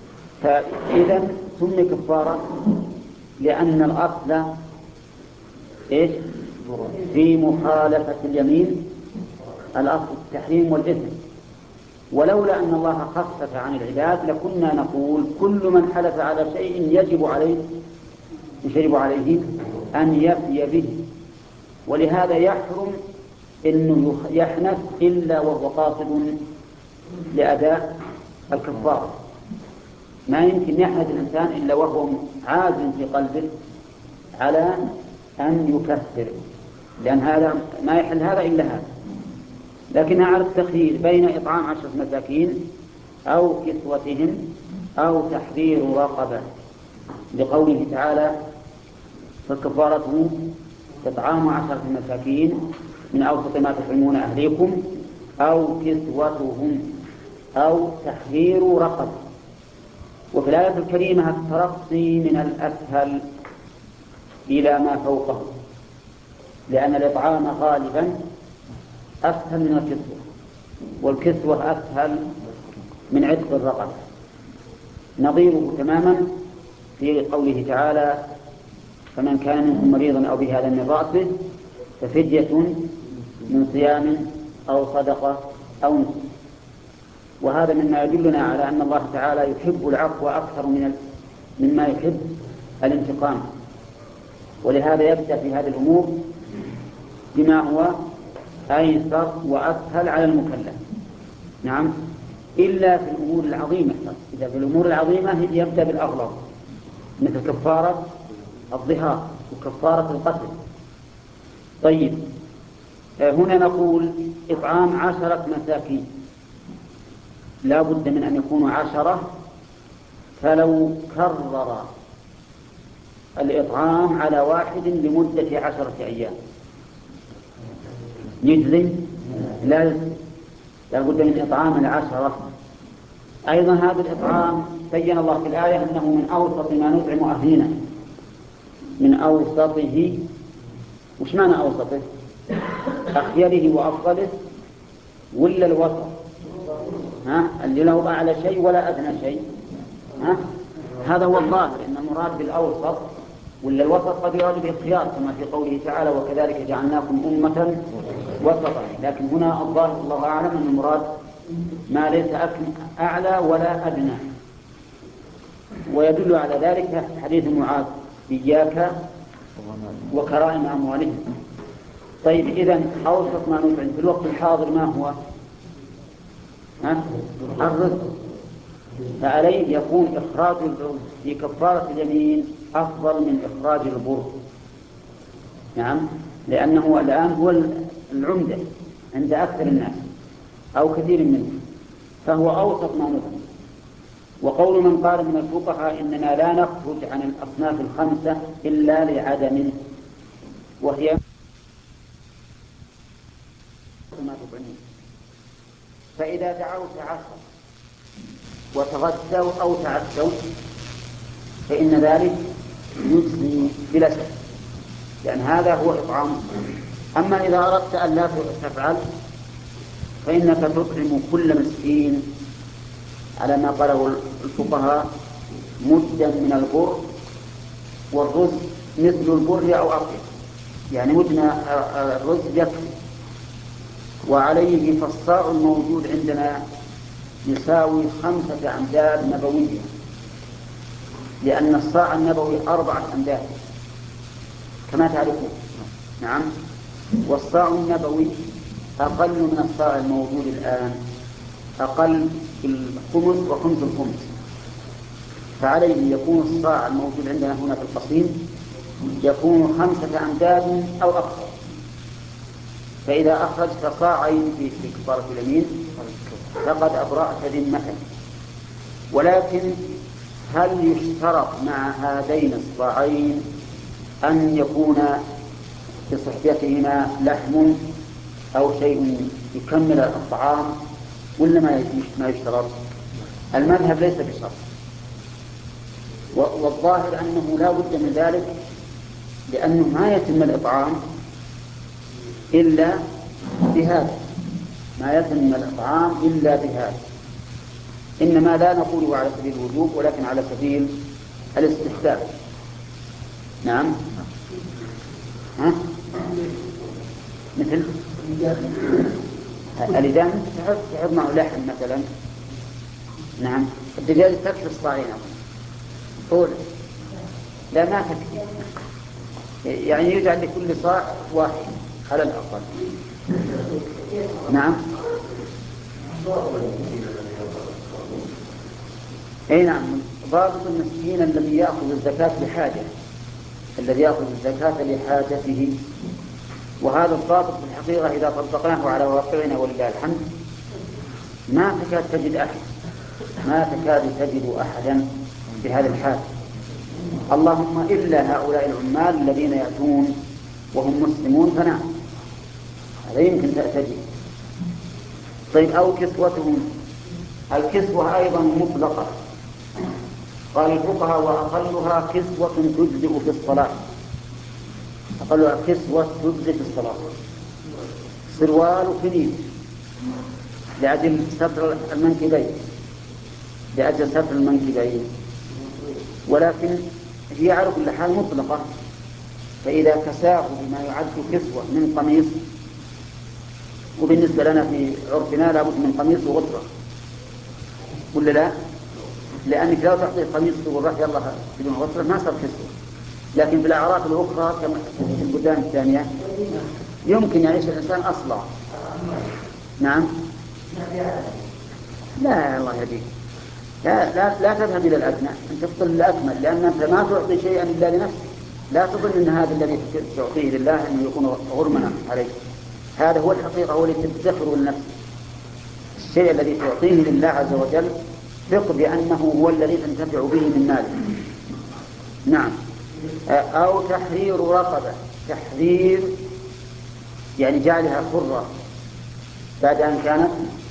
فإذا سمي كفارة لأن الأصل إيش؟ في مخالفة اليمين الأصل التحريم والإثم. ولولا أن الله خفف عن العباد لكنا نقول كل من حلف على شيء يجب عليه يجب عليه أن يفي به، ولهذا يحرم إنه يحنث إلا وهو قاصد لأداء الكفارة. ما يمكن يحنث الإنسان إلا وهو عازم في قلبه على أن يكفر، لأن هذا ما يحل هذا إلا هذا. لكنها على التخيير بين إطعام عشرة مساكين أو كسوتهم أو تحرير رقبة، لقوله تعالى فكفارته إطعام عشرة مساكين من أوسط ما تطعمون أهليكم أو كسوتهم أو تحرير رقبة. وفي الآية الكريمة الترقي من الأسهل إلى ما فوقه، لأن الإطعام غالبا أسهل من الكسوة، والكسوة أسهل من عتق الرقبة. نظيره تماما في قوله تعالى فمن كان منكم مريضا أو به أذى من رأسه ففدية من صيام أو صدقة أو نسك. وهذا مما يدلنا على أن الله تعالى يحب العفو أكثر من مما يحب الانتقام، ولهذا يبدأ في هذه الأمور بما هو أيسر وأسهل على المكلف. نعم، إلا في الأمور العظيمة. إذا في الأمور العظيمة يبدأ بالأغلظ مثل كفارة الظهار وكفارة القتل. طيب، هنا نقول إطعام عشرة مساكين، لا بد من أن يكونوا عشرة، فلو كرر الإطعام على واحد لمدة عشرة أيام يجزي؟ لا يجزي، لا بد من إطعام العشرة. أيضا هذا الإطعام بين الله في الآية أنه من أوسط ما نطعم أهلنا، من أوسطه. وش معنى أوسطه؟ أخيره وأفضله ولا الوسط؟ ها؟ اللي له أعلى شيء ولا أدنى شيء. ها؟ هذا هو الظاهر، إن المراد بالأوسط ولا الوسط قد يراد باختيار كما في قوله تعالى وكذلك جعلناكم أمة وسطا، لكن هنا الظاهر الله أعلم أن المراد ما ليس أعلى ولا أدنى. ويدل على ذلك حديث معاذ إياك وكرائم أموالهم. طيب إذن أوسط ما نطعم في الوقت الحاضر ما هو؟ الرزق، فعليه يكون إخراج الرزق في كفارة اليمين أفضل من إخراج البر. نعم، لأنه الآن هو العمدة عند أكثر الناس أو كثير منهم، فهو أوسط ما نطعم. وقول من قال من الفقهاء إننا لا نخرج عن الأصناف الخمسة إلا لعدم، وهي ما تطعمون. فإذا دعوا تعشوا وتغدوا أو تعشوا فإن ذلك يجزي بلا شك، لأن هذا هو إطعام. أما إذا أردت أن لا تفعل فإنك تطعم كل مسكين على ما قاله الفقهاء مدا من البر، والرز مثل البر أو أقل، يعني مدنا الرز يكفي. وعليه فالصاع الموجود عندنا يساوي خمسة أمداد نبوية، لأن الصاع النبوي أربعة أمداد كما تعرفون. نعم، والصاع النبوي أقل من الصاع الموجود الآن، أقل الخمس وخمس الخمس، فعليه يكون الصاع الموجود عندنا هنا في القصيم يكون خمسة أمداد أو أكثر. فإذا أخرجت صاعين في كفارة اليمين فقد أبرأت ذمتك. ولكن هل يشترط مع هذين الصاعين أن يكون في صحبتهما لحم أو شيء يكمل الطعام ولا ما يشترط؟ المذهب ليس بشرط، والظاهر أنه لا بد من ذلك، لأنه ما يتم الإطعام إلا بهذا، ما يتم الإطعام إلا بهذا. إنما لا نقوله على سبيل الوجوب ولكن على سبيل الاستحباب. نعم، ها؟ مثل الإدام تحب معه لحم مثلا. نعم، الدجاج تكفي الصاعين طول، لا ما تكفي، يعني يجعل لكل صاع واحد على الأقل. نعم، أي نعم، ضابط المسكين الذي يأخذ الزكاة لحاجة، الذي يأخذ الزكاة لحاجته. وهذا الضابط في الحقيقة إذا طبقناه على واقعنا ولله الحمد ما تكاد تجد أحد ما تكاد تجد أحدا بهذا الحال، اللهم إلا هؤلاء العمال الذين يأتون وهم مسلمون فنعم، هذا يمكن تأتي. طيب، أو كسوتهم، الكسوة أيضا مطلقة. قال الفقهاء وأقلها كسوة تجزئ في الصلاة، أقلها كسوة تجزئ في الصلاة سروال وفنيل لأجل ستر المنكبين لأجل ستر المنكبين ولكن هي على كل حال مطلقة. فإذا كساه بما يعد كسوة من قميص، وبالنسبة لنا في عرفنا لابد من قميص وغطرة ولا لا؟ لأنك لو تعطي القميص تقول راح يلا بدون غطرة ما صار كسوة. لكن في الأعراف الأخرى كما في البلدان الثانية يمكن يعيش الإنسان أصلا. نعم، لا الله يهديك، لا, لا, لا تذهب إلى الأدنى، أن تفضل الأكمل، لأن أنت ما تعطي شيئا إلا لنفسك. لا تظن أن هذا الذي تعطيه لله أنه يكون غرما عليك، هذا هو الحقيقة، هو الذي تدخره لنفسك. الشيء الذي تعطيه لله عز وجل ثق بأنه هو الذي تنتفع به من ماله. نعم، أو تحرير رقبة، تحرير يعني جعلها حرة بعد أن كانت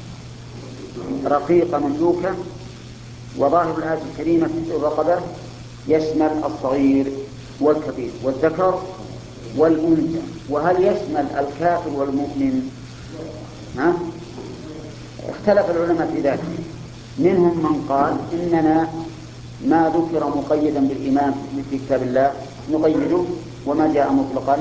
رقيقة مملوكة. وظاهر الآية الكريمة في الرقبة يشمل الصغير والكبير والذكر والأنثى. وهل يشمل الكافر والمؤمن؟ ها؟ اختلف العلماء في ذلك. منهم من قال إننا ما ذكر مقيدا بالإيمان في كتاب الله نقيده، وما جاء مطلقا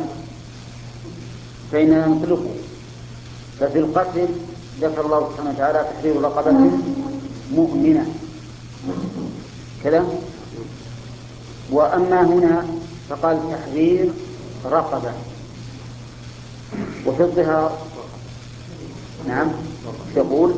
فإننا نطلقه. ففي القتل ذكر الله سبحانه وتعالى تحرير رقبة مؤمنة كذا، وأما هنا فقال تحرير رقبة، وفي الظهار نعم يقول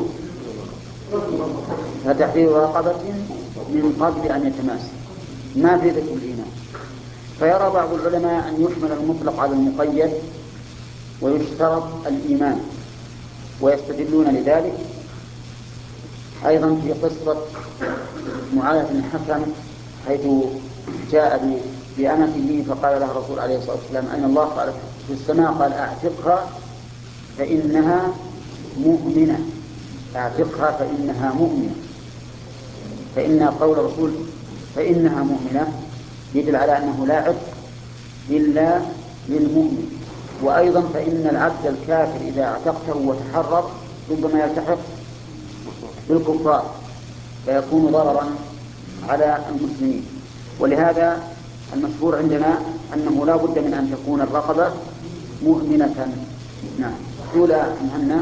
فتحرير رقبة من قبل أن يتماس، ما في ذكر الإيمان. فيرى بعض العلماء أن يحمل المطلق على المقيد ويشترط الإيمان، ويستدلون لذلك أيضا في قصة معاذ بن الحكم حيث جاء بأمته فقال له الرسول عليه الصلاة والسلام أن الله قال في السماء قال أعتقها فإنها مؤمنة، أعتقها فإنها مؤمنة، فإن قول الرسول فإنها مؤمنة يدل على أنه لا عتق إلا للمؤمن. وأيضا فإن العبد الكافر إذا اعتقته وتحرر ربما يلتحق بالكفار فيكون ضررا على المسلمين. ولهذا المشهور عندنا أنه لا بد من أن تكون الرقبة مؤمنة. نعم. أولى مهنا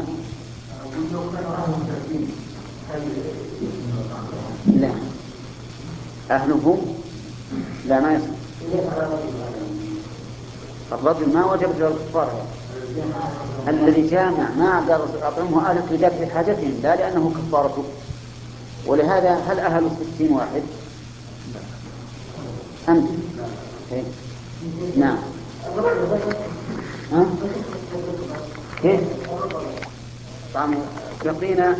لا أهلهم لا ما يسمع الرجل ما وجب له الكفار، الذي جامع ما أقدر أطعمه أهلك لدفع حاجتهم لا لأنه كفارته. ولهذا هل أهل ستين واحد أنت إيه؟ نعم ها؟ كيف طعم يقينا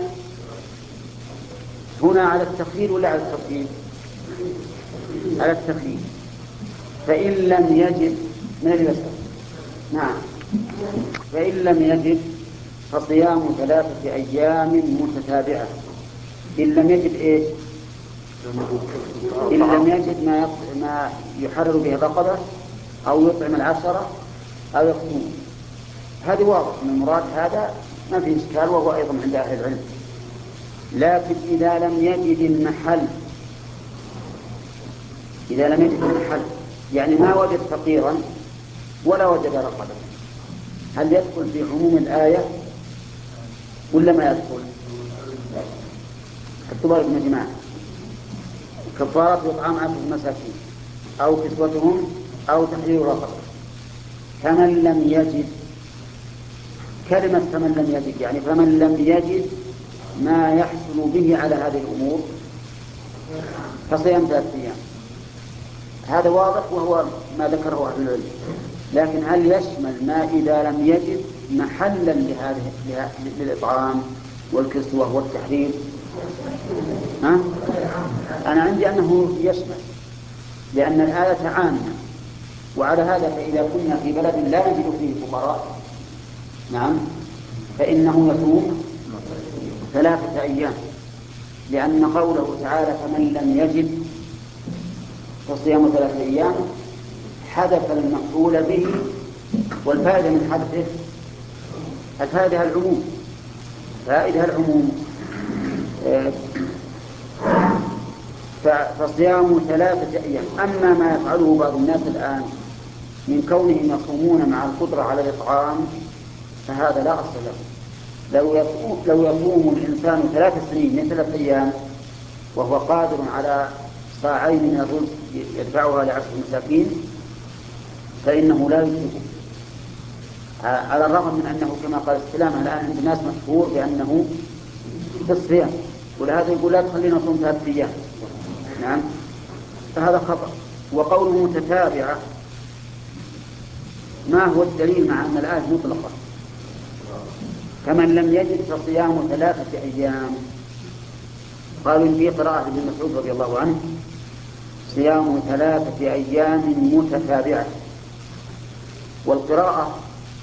هنا على التخيير ولا على التفصيل؟ على التخيير. فإن لم يجد من اليسر نعم فإن لم يجد فصيام ثلاثة أيام متتابعة. إن لم يجد إيش؟ إن لم يجد ما ما يحرر به الرقبة أو يطعم العشرة أو يصوم. هذه واضح من المراد، هذا ما في إشكال وهو أيضا عند أهل العلم. لكن إذا لم يجد المحل، إذا لم يجد المحل يعني ما وجد فقيرا ولا وجد رقبة، هل يدخل في عموم الآية ولا ما يدخل؟ اعتبار ابن جماعة كفارة إطعام عشرة مساكين أو كسوتهم أو تحرير رقبة. فمن لم يجد، كلمة فمن لم يجد يعني فمن لم يجد ما يحصل به على هذه الأمور فصيام ثلاثة أيام. هذا واضح وهو ما ذكره أهل العلم. لكن هل يشمل ما إذا لم يجد محلا لهذه للإطعام والكسوة والتحرير؟ ها؟ أنا عندي أنه يشمل، لأن الآية عامة. وعلى هذا فإذا كنا في بلد لا نجد فيه فقراء نعم فإنه يصوم ثلاثة أيام، لأن قوله تعالى فمن لم يجد فصيام ثلاثة أيام حدث المفعول به، والفائدة من حدثه الفائدة العموم، فائدة العموم. فصيام ثلاثة أيام. أما ما يفعله بعض الناس الآن من كونهم يصومون مع القدرة على الإطعام فهذا لا أصل له. لو يصوم, لو يصوم الإنسان ثلاث سنين من ثلاث أيام وهو قادر على صاعين من الرز يدفعها لعشر مساكين فإنه لا يجزئه، على الرغم من أنه كما قال السلام الآن عند الناس مشهور بأنه في الصيام، ولهذا يقول لا تخلينا نصوم ثلاثة أيام. نعم فهذا خطأ. وقوله متتابعة ما هو الدليل مع أن الآية مطلقة؟ كمن لم يجد فصيام ثلاثة أيام. قالوا في قراءة ابن مسعود رضي الله عنه صيام ثلاثة أيام متتابعة. والقراءة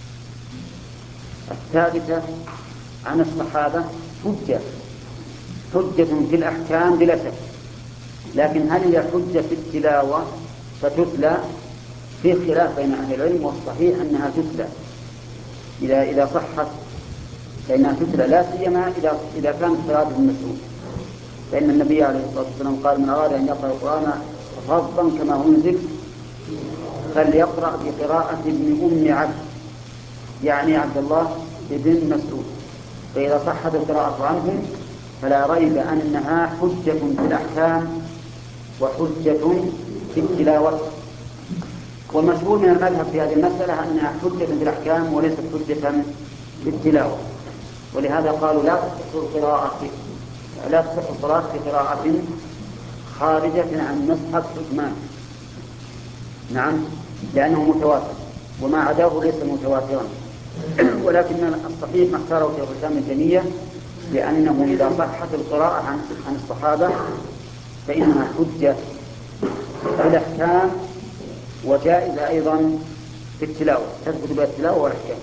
الثابتة عن الصحابة حجة حجة في الأحكام بلا شك، لكن هل هي حجة في التلاوة فتتلى؟ في خلاف بين أهل العلم، والصحيح أنها تتلى إذا إذا صحت فإنها تتلى، لا سيما إذا إذا كانت قراءة ابن مسعود، فإن النبي عليه الصلاة والسلام قال من أراد أن يقرأ القرآن غضا كما أنزل فليقرأ بقراءة ابن أم عبد، يعني عبد الله بن مسعود. فإذا صحت القراءة عنهم فلا ريب أنها حجة في الأحكام وحجة في التلاوة. والمشهور من المذهب في هذه المسألة أنها حجة في الأحكام وليست حجة في التلاوة، ولهذا قالوا لا تصح القراءة لا تصح الصلاة في قراءة خارجة عن مصحف عثمان. نعم، لأنه متواتر وما عداه ليس متواترا. ولكن الصحيح ما اختاره شيخ الإسلام ابن تيمية لأنه إذا صحت القراءة عن عن الصحابة فإنها حجة في الأحكام وجائزة أيضا في التلاوة، تثبت بها التلاوة والأحكام.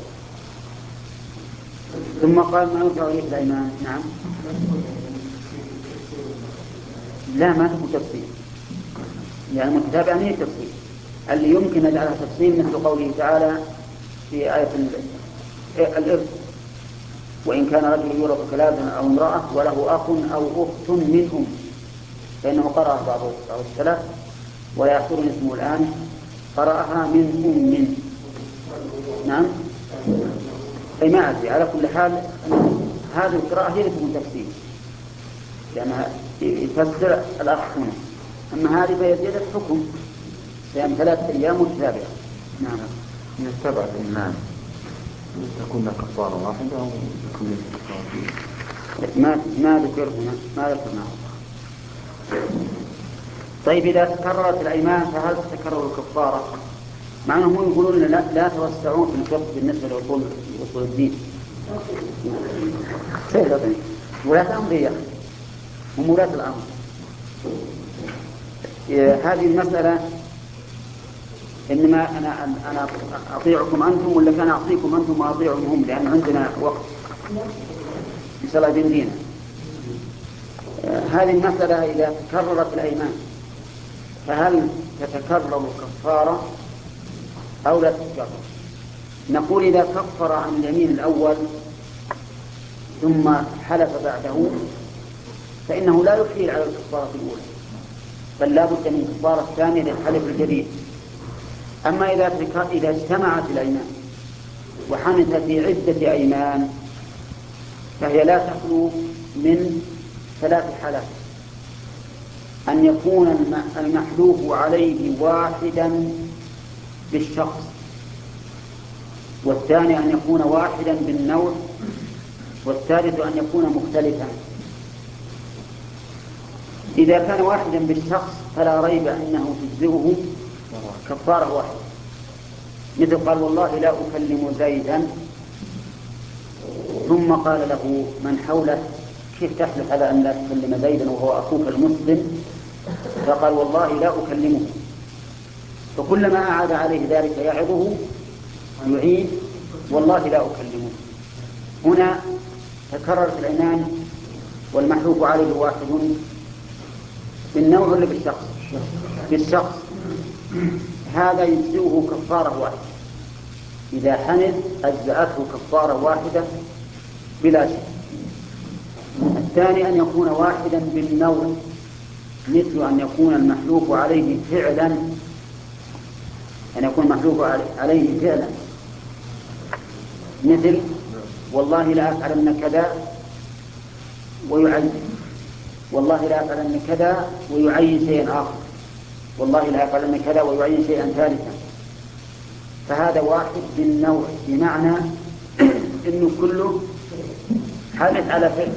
ثم قال ما يرجع إليه الأيمان. نعم، لا ما تكون تفصيل، يعني المتتابعة هي تفصيل. اللي يمكن نجعلها تفصيل مثل قوله تعالى في آية الإرث: وإن كان رجل يورث كلابا أو امرأة وله أخ أو أخت من أم، فإنه قرأ بعض الثلاث ولا يحضرني اسمه الآن، قرأها من أم. نعم، أي ما أدري. على كل حال هذه القراءة هي تكون تفسير لأنها يفسر الأخ هنا، أما هذه فهي زيادة حكم صيام ثلاثة أيام متتابعة. نعم، من السبعة الإيمان تكون كفارة واحدة أو تكون كفارة؟ ما ما ذكر هنا، ما ذكرنا. طيب إذا تكررت الأيمان فهل تتكرر الكفارة؟ مع أنهم يقولون لا, لا توسعون في الفقه بالنسبة لأصول أصول الدين. سيدة ولاة أمر يا أخي، هم ولاة الأمر. هذه المسألة إنما أنا أنا أطيعكم أنتم ولا كان أعطيكم أنتم وأطيعهم هم، لأن عندنا وقت إن شاء الله جندينا. هذه المسألة إذا تكررت الأيمان فهل تتكرر الكفارة أو لا تتكرر؟ نقول إذا كفر عن اليمين الأول ثم حلف بعده فإنه لا يحيل على الكفارة الأولى، بل لا بد من الكفارة الثانية للحلف الجديد. أما إذا إذا اجتمعت الأيمان وحنث في عدة أيمان فهي لا تخلو من ثلاث حالات: أن يكون المحلوف عليه واحدا بالشخص، والثاني أن يكون واحدا بالنوع، والثالث أن يكون مختلفا. إذا كان واحدا بالشخص فلا ريب أنه تجزئه كفارة واحدة، مثل قال والله لا أكلم زيدا، ثم قال له من حوله كيف تحلف على أن لا تكلم زيدا وهو أخوك المسلم؟ فقال والله لا أكلمه، فكلما أعاد عليه ذلك يعظه يعيد والله لا أكلمه. هنا تكررت الأيمان والمحلوف عليه واحد بالنوع ولا بالشخص؟ بالشخص. هذا يجزئه كفارة واحدة، إذا حنث أجزأته كفارة واحدة بلا شك. الثاني أن يكون واحدا بالنوع، مثل أن يكون المحلوف عليه فعلا، أن يكون المحلوف عليه فعلا، مثل والله لا أفعلن كذا ويعين، والله لا أفعلن كذا ويعين شيئا آخر، والله لا أفعلن كذا ويعين شيئا ثالثا. فهذا واحد بالنوع، بمعنى إنه كله حدث على فعل،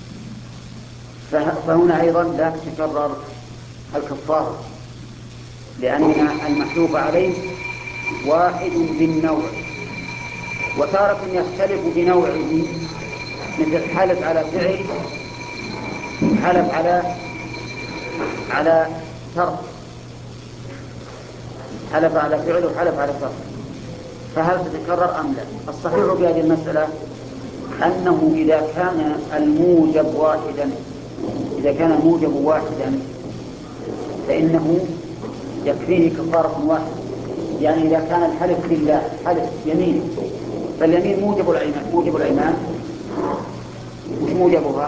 فهنا أيضا لا تتكرر الكفارة، لأن المحلوف عليه واحد بالنوع. وتارة يختلف بنوعه، مثل حلف على فعل، حلف على على ترك، حلف على فعل وحلف على ترك، فهل تتكرر أم لا؟ الصحيح في هذه المسألة أنه إذا كان الموجب واحدا إذا كان الموجب واحدا فإنه يكفيه كفارة واحدة. يعني إذا كان الحلف بالله حلف يمين، فاليمين موجب الأيمان، موجب الأيمان مش موجبها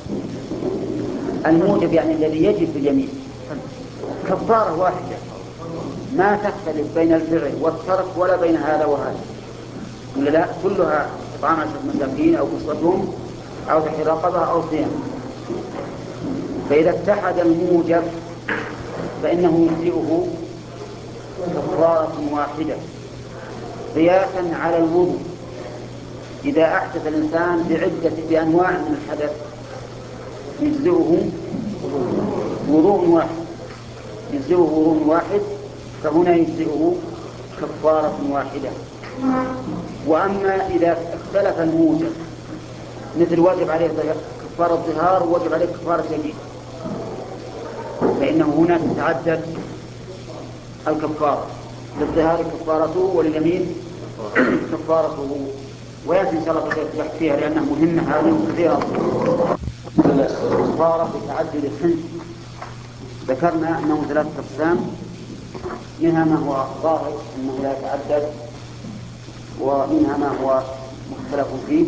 الموجب، يعني الذي يجب في اليمين كفارة واحدة، ما تختلف بين الفعل والترك ولا بين هذا وهذا، ولا لا؟ كلها إطعام عشرة مساكين أو كسوتهم أو تحرير رقبة أو صيام. فإذا اتحد الموجب فإنه يجزئه كفارة واحدة قياسا على الوضوء. إذا أحدث الإنسان بعدة بأنواع من الحدث يجزئه وضوء واحد يجزئه وضوء واحد فهنا يجزئه كفارة واحدة. وأما إذا اختلف الموجب مثل واجب عليه كفارة الظهار وواجب عليه كفارة يمين فإنه هنا تتعدد الكفارة، للظهار كفارته ولليمين كفارته. ويأتي إن شاء الله البحث فيها لأنها مهمة هذه وكثيرة. الكفارة بتعدد الحنث ذكرنا أنه ثلاثة أقسام، منها ما هو ظاهر أنه لا يتعدد، ومنها ما هو مختلف فيه،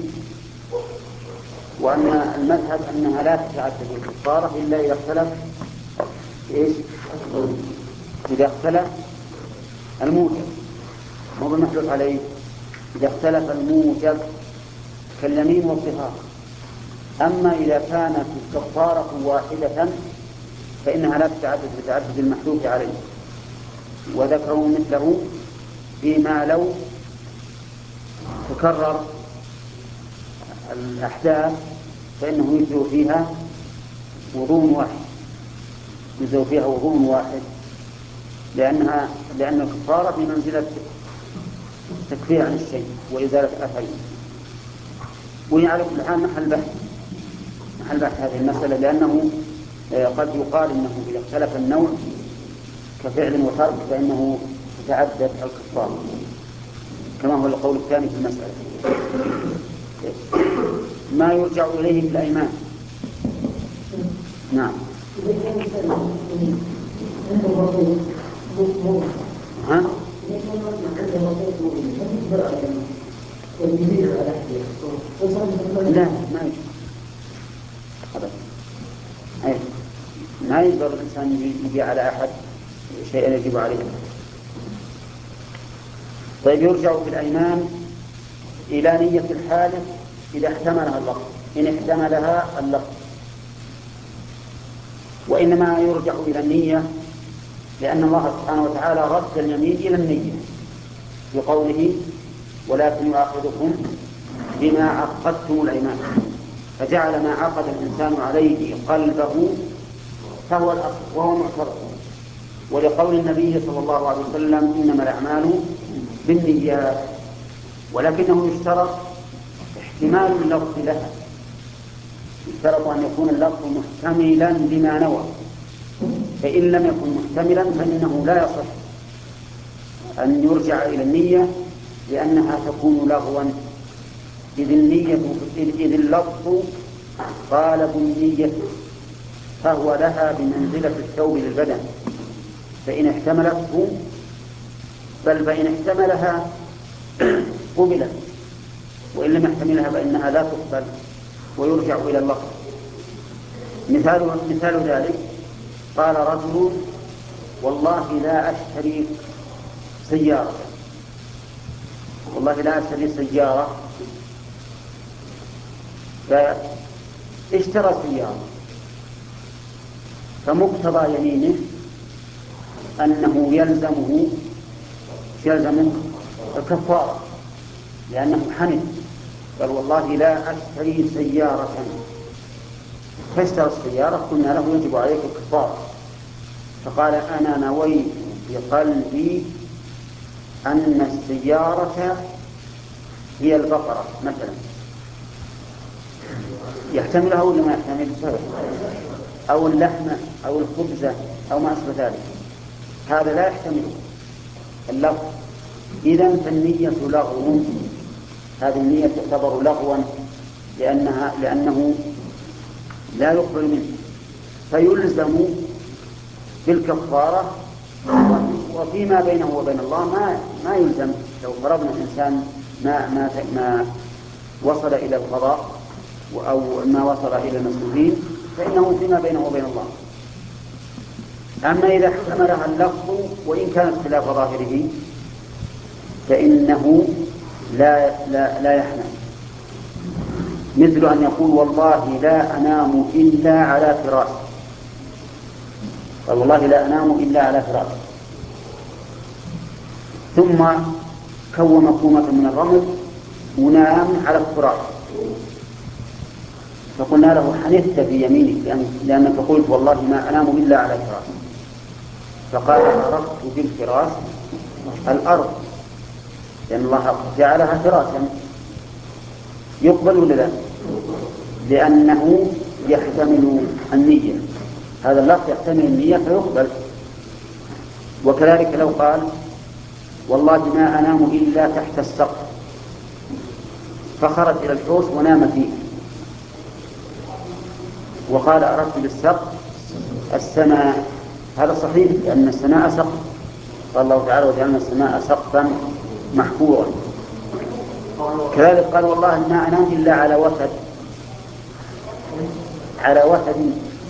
وأن المذهب أنها لا تتعدد الكفارة إلا إذا اختلف إيش؟ إذا اختلف الموجب مو بالمحلوف عليه، إذا اختلف الموجب كاليمين والظهار. أما إذا كانت الكفارة واحدة فإنها لا تتعدد بتعدد المحلوف عليه. وذكروا مثله فيما لو تكرر الأحداث فإنه يجزئ فيها وضوء واحد يجزئ فيها وضوء واحد لأنها لأن الكفارة في منزلة تكفير عن الشيء وإزالة أثره. وعلى كل حال محل بحث محل بحث هذه المسألة، لأنه قد يقال إنه إذا اختلف النوع كفعل وترك فإنه تتعدد الكفارة كما هو القول الثاني في المسألة. ما يرجع إليه في الأيمان. نعم. ها؟ لا ما يجب أبدا، ما يجبر الإنسان يبيع على أحد شيئا يجب عليه. طيب يرجع في الأيمان إلى نية الحالف إذا احتملها اللفظ، إن احتملها اللفظ. وإنما يرجع إلى النية لأن الله سبحانه وتعالى رد اليمين إلى النية بقوله ولكن يؤاخذكم بما عقدتم الأيمان، فجعل ما عقد الإنسان عليه قلبه فهو الأصل وهو معتبر. ولقول النبي صلى الله عليه وسلم إنما الأعمال بالنيات، ولكنه يشترط احتمال اللفظ لها، يشترط أن يكون اللفظ محتملا لما نوى، فإن لم يكن محتملا فإنه لا يصح أن يرجع إلى النية لأنها تكون لغوا، إذ النية إذ اللفظ قالب النية فهو لها بمنزلة الثوب للبدن، فإن احتملته بل فإن احتملها قبلت، وإن لم يحتملها فإنها لا تقبل ويرجع إلى اللفظ. مثال مثال ذلك قال رجل والله لا أشتري سيارة، والله لا أشتري سيارة، فاشترى سيارة، فمقتضى يمينه أنه يلزمه يلزم الكفارة لأنه حنث، قال والله لا أشتري سيارة، فاشترى السيارة قلنا له يجب عليك الكفارة، فقال أنا نويت بقلبي أن السيارة هي البقرة مثلا، يحتملها ولا ما يحتمل؟ أو اللحمة أو الخبزة أو ما أشبه ذلك، هذا لا يحتمل اللفظ. إذن فالنية لغو، هذه النية تعتبر لغوا لأنها لأنه لا يقبل منه، فيلزم بالكفارة. وفيما بينه وبين الله ما ما يلزم. لو فرضنا الإنسان ما ما ما وصل إلى القضاء أو ما وصل إلى المسلمين فإنه فيما بينه وبين الله. أما إذا احتملها اللفظ وإن كانت خلاف ظاهره فإنه لا لا لا يحمل، مثل أن يقول والله لا أنام إلا على فراش، قال والله لا أنام إلا على فراش، ثم كون كومة من الرمل ونام على الفراش، فقلنا له حنثت في يمينك لأنك قلت والله ما أنام إلا على فراش، فقال عرفت بالفراش الأرض، لأن الله جعلها فراشا. يقبل ولا لا؟ لأنه يحتمل النية، هذا اللفظ يحتمل النية فيقبل. وكذلك لو قال والله ما أنام إلا تحت السقف، فخرج إلى الحوش ونام فيه، وقال أردت بالسقف السماء، هذا صحيح لأن السماء سقف، قال الله تعالى وجعلنا السماء سقفا محفورا. كذلك قال والله ما أنام إلا على وتد، على وتد،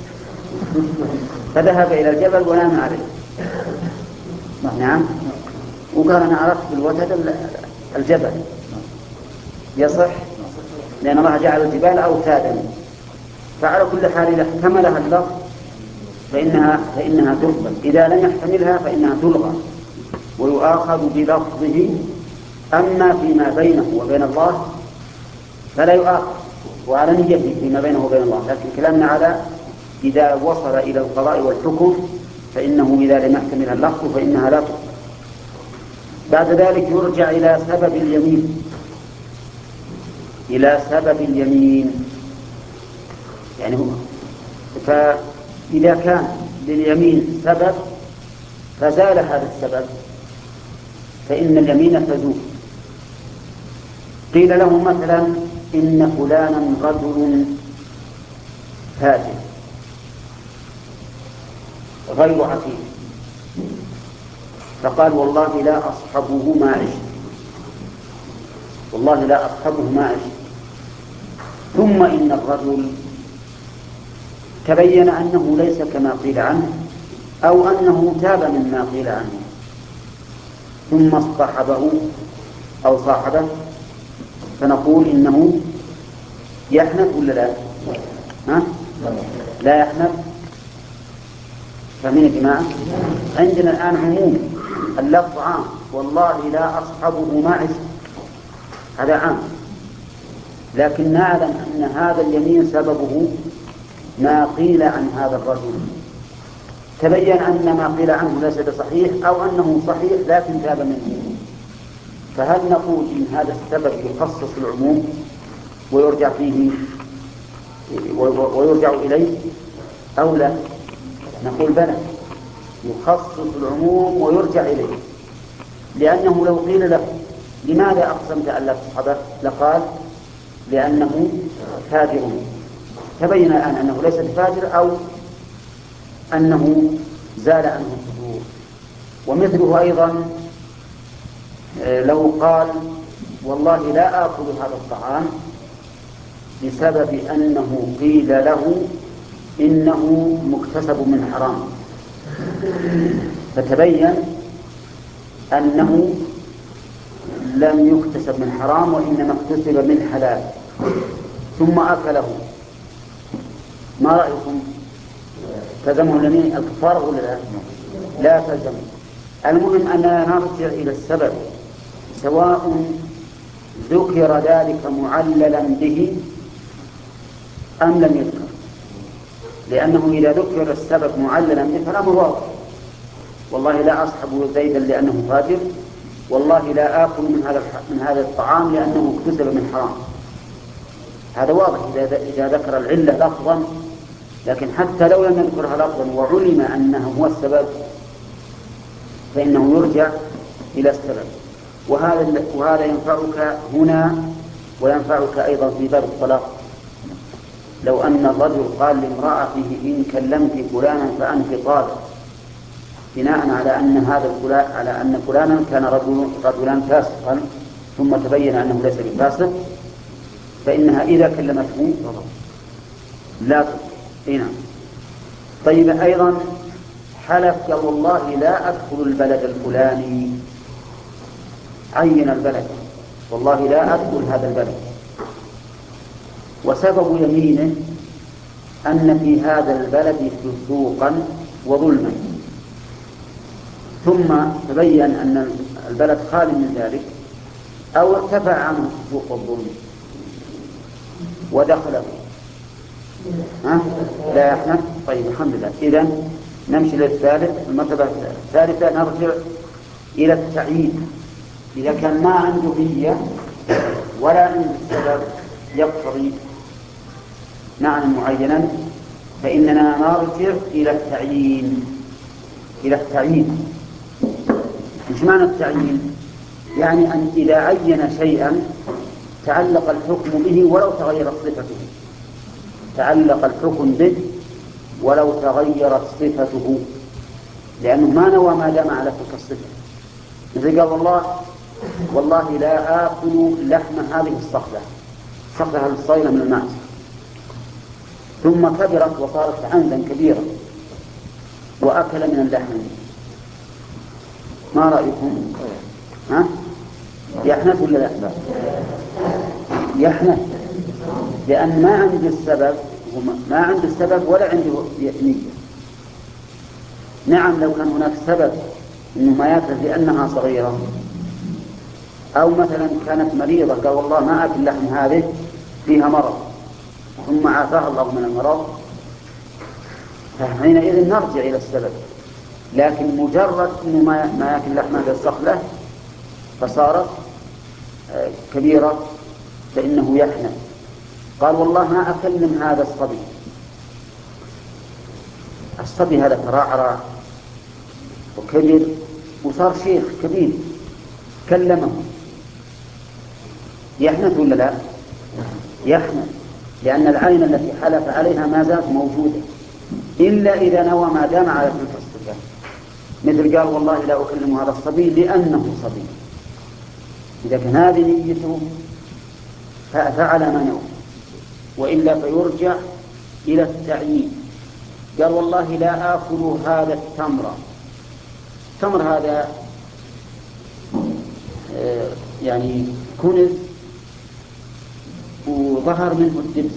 فذهب إلى الجبل ونام عليه. نعم. وقال أنا عرفت بالوتد الجبل، يصح لأن الله جعل الجبال أوتادا. فعلى كل حال إذا احتملها اللفظ فإنها, فإنها تقبل، إذا لم يحتملها فإنها تلغى ويؤاخذ بلفظه. أما فيما بينه وبين الله فلا يؤاخذ، وعلى نيته فيما بينه وبين الله، لكن كلامنا على إذا وصل إلى القضاء والحكم فإنه إذا لم يحتملها اللفظ فإنها لا تقبل. بعد ذلك يرجع إلى سبب اليمين، إلى سبب اليمين يعني هو فإذا كان لليمين سبب فزال هذا السبب فإن اليمين تزول. قيل له مثلا إن فلانا رجل فاجر غير عفيف، فقال والله لا أصحبه ما عشت، والله لا أصحبه ما عشت، ثم إن الرجل تبين أنه ليس كما قيل عنه أو أنه تاب مما قيل عنه، ثم اصطحبه أو صاحبه، فنقول إنه يحنث ولا لا؟ ها؟ لا يحنث. فمن يا جماعة عندنا الآن عموم، اللفظ عام، والله لا أصحبه ما عشت، هذا عام، لكن نعلم أن هذا اليمين سببه ما قيل عن هذا الرجل، تبين أن ما قيل عنه ليس بصحيح أو أنه صحيح لكن تاب منه، فهل نقول إن هذا السبب يخصص العموم ويرجع فيه ويرجع إليه أو لا؟ نقول بلى، يخصص العموم ويرجع إليه، لأنه لو قيل له لماذا أقسمت أن لا تصحبه لقال لأنه فاجر، تبين الآن أنه ليس بفاجر أو أنه زال عنه الفجور. ومثله أيضا لو قال والله لا آكل هذا الطعام بسبب أنه قيل له إنه مكتسب من حرام، فتبين أنه لم يكتسب من حرام وإنما اكتسب من حلال ثم أكله، ما رأيكم؟ تلزمه اليمين الكفارة ولا لا؟ لا تلزم. المهم أننا نرجع إلى السبب سواء ذكر ذلك معللا به أم لم يذكر، لأنه إذا ذكر السبب معللا به فالأمر واضح، والله لا أصحب زيدا لأنه فاجر، والله لا آكل من هذا من هذا الطعام لأنه اكتسب من حرام، هذا واضح إذا ذكر العلة لفظا. لكن حتى لو لم يذكرها لفظا وعلم أنه هو السبب فإنه يرجع إلى السبب. وهذا وهذا ينفعك هنا وينفعك أيضا في باب الطلاق. لو أن الرجل قال لامرأته إن كلمت فلانا فأنت طالق، بناء على أن هذا الفلان على أن فلانا كان رجل رجلا فاسقا ثم تبين أنه ليس بفاسق، فإنها إذا كلمته لا تطلق. نعم. طيب أيضا حلف قال والله لا أدخل البلد الفلاني، عين البلد، والله لا أدخل هذا البلد، وسبب يمينه أن في هذا البلد فسوقا وظلما، ثم تبين أن البلد خال من ذلك أو ارتفع عنه الفسوق والظلم ودخله، ها؟ لا يحنث. طيب الحمد لله. إذن نمشي للثالث، المرتبة الثالثة نرجع إلى التعيين. إذا كان ما عنده نية ولا عنده سبب يقتضي معنى معينا فإننا نرجع إلى التعيين. إلى التعيين مش معنى التعيين؟ يعني أن إذا عين شيئا تعلق الحكم به ولو تغيرت صفته، تعلق الحكم به ولو تغيرت صفته، لأنه ما نوى ما دام على تلك الصفة. مثل قال والله والله لا آكل لحم هذه الصخلة، صخلة الصيلة من المعز، ثم كبرت وصارت عندا كبيرة وأكل من اللحم، ما رأيكم؟ ها؟ يحنث ولا لا؟ يحنث، لأن ما عنده السبب، ما عنده السبب ولا عنده نية. نعم لو كان هناك سبب إنه ما يأكل لأنها صغيرة، أو مثلا كانت مريضة قال والله ما أكل لحم هذه فيها مرض ثم عافاها الله من المرض، فحينئذ نرجع إلى السبب. لكن مجرد إنه ما ما يأكل لحم هذه الصخلة فصارت كبيرة فإنه يحنث. قال والله ما أكل من هذا الصبي، الصبي هذا ترعرع وكبر وصار شيخ كبير، كلمه، يحنث ولا لا؟ يحنث، لأن العين التي حلف عليها ما زالت موجودة إلا إذا نوى ما دام على تلك الصفة. مثل قال والله لا أكلم هذا الصبي لأنه صبي، إذا كان هذه نيته فعل ما نوى، وإلا فيرجع إلى التعيين. قال والله لا آكل هذا التمر، التمر هذا آه يعني كنز وظهر منه الدبس،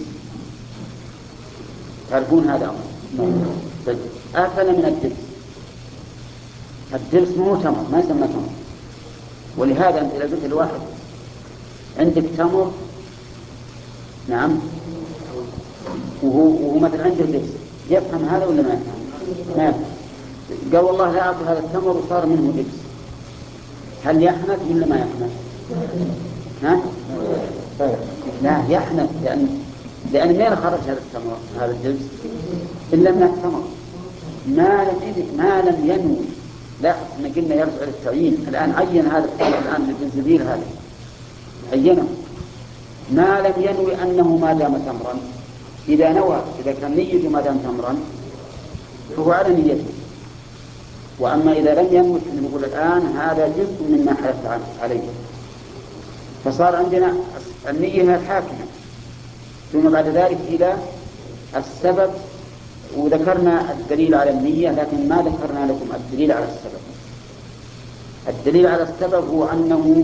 تعرفون هذا أمر. أكل من الدبس، الدبس مو تمر، ما يسمى تمر. ولهذا أنت إذا قلت الواحد عندك تمر، نعم، وهو, وهو مثلا عنده دبس، يفهم هذا ولا ما يفهم؟ ما يفهم. قال والله لا أكل هذا التمر وصار منه دبس، هل يحنث ولا ما يحنث؟ ها؟ لا يحنث، لأن لأن ما خرج هذا التمر هذا الدبس إلا من التمر، ما لم ما لم ينوي. لا احنا قلنا يرجع للتعيين، الآن عين هذا التمر الآن للجنزبيل هذا عينه، ما لم ينوي أنه ما دام تمرا. إذا نوى، إذا كان نيته ما دام تمرا فهو على نيته. وأما إذا لم ينوي نقول الآن هذا جزء مما حلف عليه، فصار عندنا النية الحاكمة. ثم بعد ذلك إلى السبب، وذكرنا الدليل على النية لكن ما ذكرنا لكم الدليل على السبب. الدليل على السبب هو أنه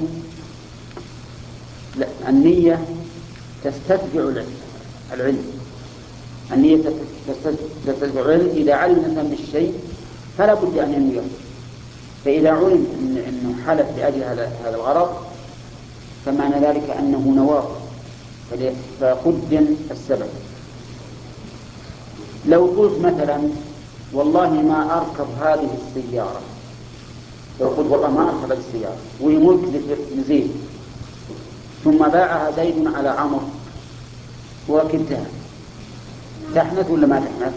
النية تستتبع العلم، النية تستتبع العلم. إذا علم الإنسان بالشيء فلا بد أن ينويه، فإذا علم أنه حلف لأجل هذا الغرض فمعنى ذلك أنه نواه، فقدم السبب. لو قلت مثلا والله ما أركب هذه السيارة، لو قلت والله ما أركب هذه السيارة وهي ملك لزيد، ثم باعها زيد على عمرو وركبتها، تحنث ولا ما تحنث؟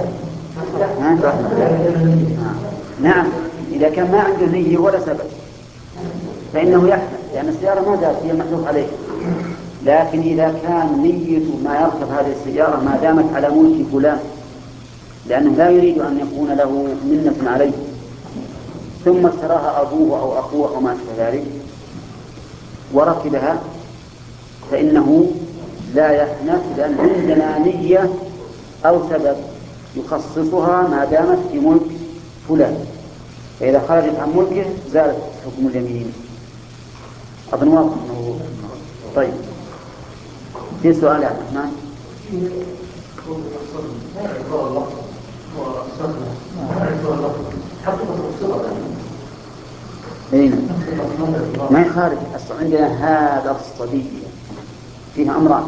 نعم، إذا كان ما عنده نية ولا سبب فإنه يحنث، لأن السيارة ما زالت هي المحلوف عليه. لكن إذا كان نيته ما يركب هذه السيارة ما دامت على ملك فلان، لأنه لا يريد أن يكون له منة عليه، ثم اشتراها أبوه أو أخوه أو ما أشبه ذلك وركبها، فإنه لا يحنث، لأن عندنا نية أو سبب يخصصها ما دامت في ملك فلان، فإذا خرجت عن ملكه زالت حكم اليمين. أظن واضح. طيب في سؤال يا عبد الرحمن؟ اين ما يخالف. اصلا عندنا هذا الصبي فيها امران.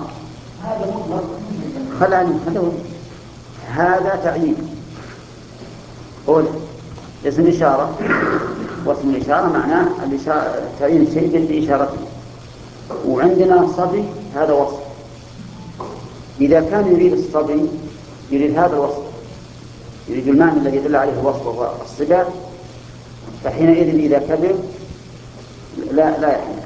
خلعني خلوه هذا تعيين قول اسم إشارة، واسم الإشارة معناه تعيين الشيء بإشارته. وعندنا صبي هذا وصف. إذا كان يريد الصبي يريد هذا الوصف، يريد المعنى الذي يدل عليه الوصف وهو الصفة، فحينئذ إذا كبر لا لا يحمل.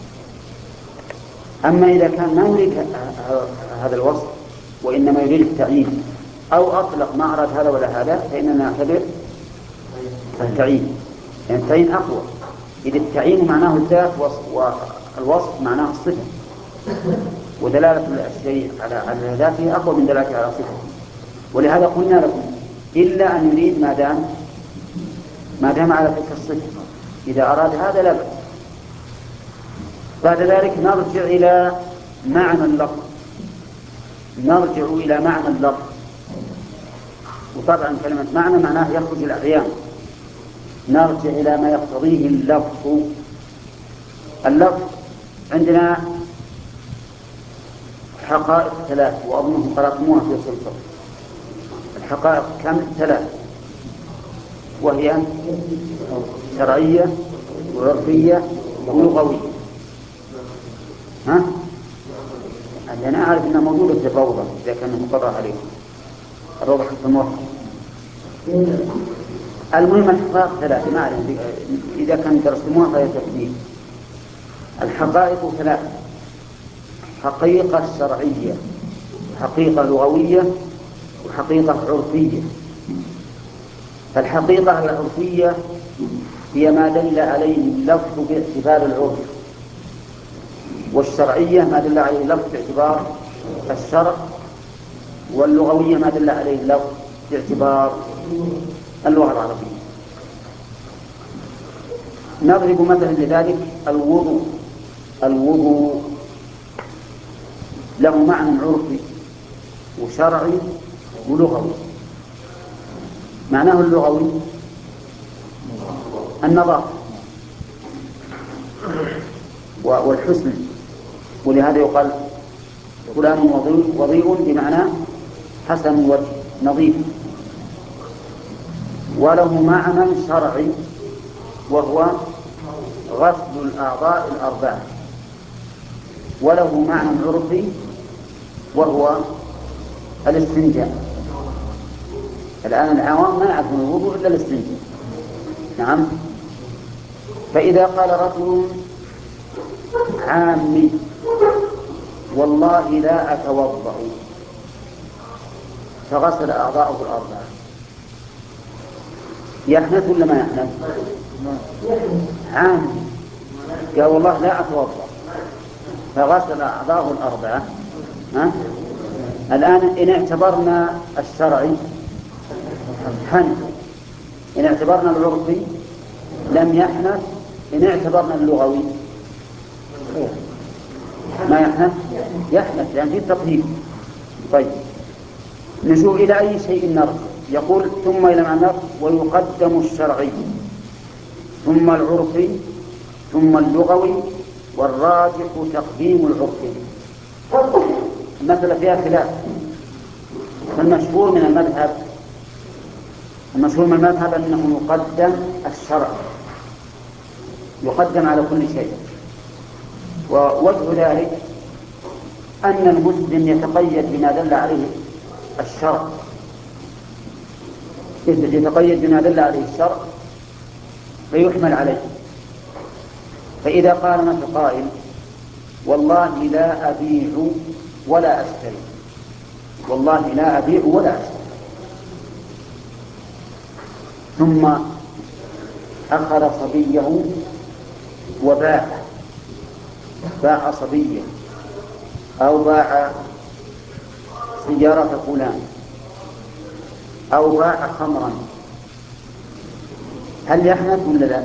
أما إذا كان ما يريد هذا الوصف وإنما يريد التعيين أو أطلق ما أراد هذا ولا هذا، فإننا نعتبر التعيين، يعني التعيين أقوى. إذا التعيين معناه الذات والوصف معناه الصفة، ودلالة الشيء على ذاته أقوى من دلالته على صفته. ولهذا قلنا لكم إلا أن يريد ما دام ما دام على تلك الصفة. إذا أراد هذا لا بأس. بعد ذلك نرجع إلى معنى اللفظ، نرجع إلى معنى اللفظ. وطبعا كلمة معنى معناه يخرج الأعيان. نرجع إلى ما يقتضيه اللفظ. اللفظ عندنا حقائق ثلاث، وأظنهم قرأتموها في سلطة. الحقائق كم؟ ثلاث، وهي شرعية وعرفية ولغوية. ها؟ أنا أعرف أنها موجودة في الروضة إذا كان مقرر عليكم الروضة في الموقع. المهم الحقائق ثلاثة، ما أعرف إذا كان درستموها فهي تكذيب. الحقائق ثلاثة: حقيقة شرعية، حقيقة لغوية، وحقيقة عرفية. الحقيقة العرفية هي ما دل عليه اللفظ باعتبار العرف، والشرعية ما دل عليه اللفظ باعتبار الشرع، واللغوية ما دل عليه اللفظ باعتبار اللغة العربية. نضرب مثلا لذلك الوضوء. الوضوء له معنى عرفي وشرعي ولغوي. معناه اللغوي النظافة والحسن، ولهذا يقال فلان وضيء بمعنى حسن الوجه نظيف. وله معنى شرعي وهو غسل الأعضاء الأربعة. وله معنى عرفي وهو الاستنجاء. الآن العوام ما يعرفون الوضوء إلا الاستنجاء. نعم. فإذا قال رجل عامي والله لا أتوضأ فغسل أعضاءه الأربعة، يحنث ولا ما يحنث؟ عامي قال والله لا أتوضأ فغسل أعضاءه الأربعة. ها؟ الآن إن اعتبرنا الشرعي حنث، إن اعتبرنا العرفي لم يحنث، إن اعتبرنا اللغوي ما يحنث يحنث، يعني في التقديم. طيب نشوف إلى أي شيء نرجع. يقول ثم إلى معنى ويقدم الشرعي ثم العرفي ثم اللغوي والراجح تقديم العرفي. المسألة فيها خلاف. فالمشهور من المذهب المشهور من المذهب أنه يقدم الشرع، يقدم على كل شيء. ووجه ذلك أن المسلم يتقيد بما دل عليه الشرع، يتقيد بما دل عليه الشرع فيحمل عليه. فإذا قال مثل قائل والله لا أبيع ولا أشتري، والله لا أبيع ولا أشتري، ثم أخذ صبيه وباع، باع صبيه أو باع سيارة فلان أو باع خمرا، هل يحنث ولا لا؟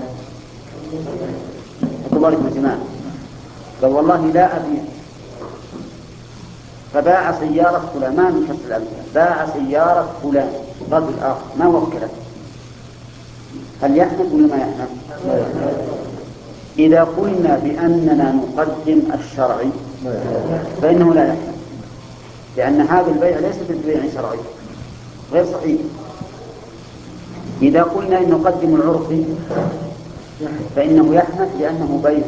حطوا بالكم يا جماعة. قال والله لا أبيع فباع سيارة فلان، ما من كسر الأمثلة، باع سيارة فلان رجل آخر ما وكله، هل يحمد ولا ما يحمد؟ إذا قلنا بأننا نقدم الشرعي فإنه لا يحمد، لأن هذا البيع ليس بالبيع شرعي غير صحيح. إذا قلنا إن نقدم العرفي فإنه يحمد لأنه بيع،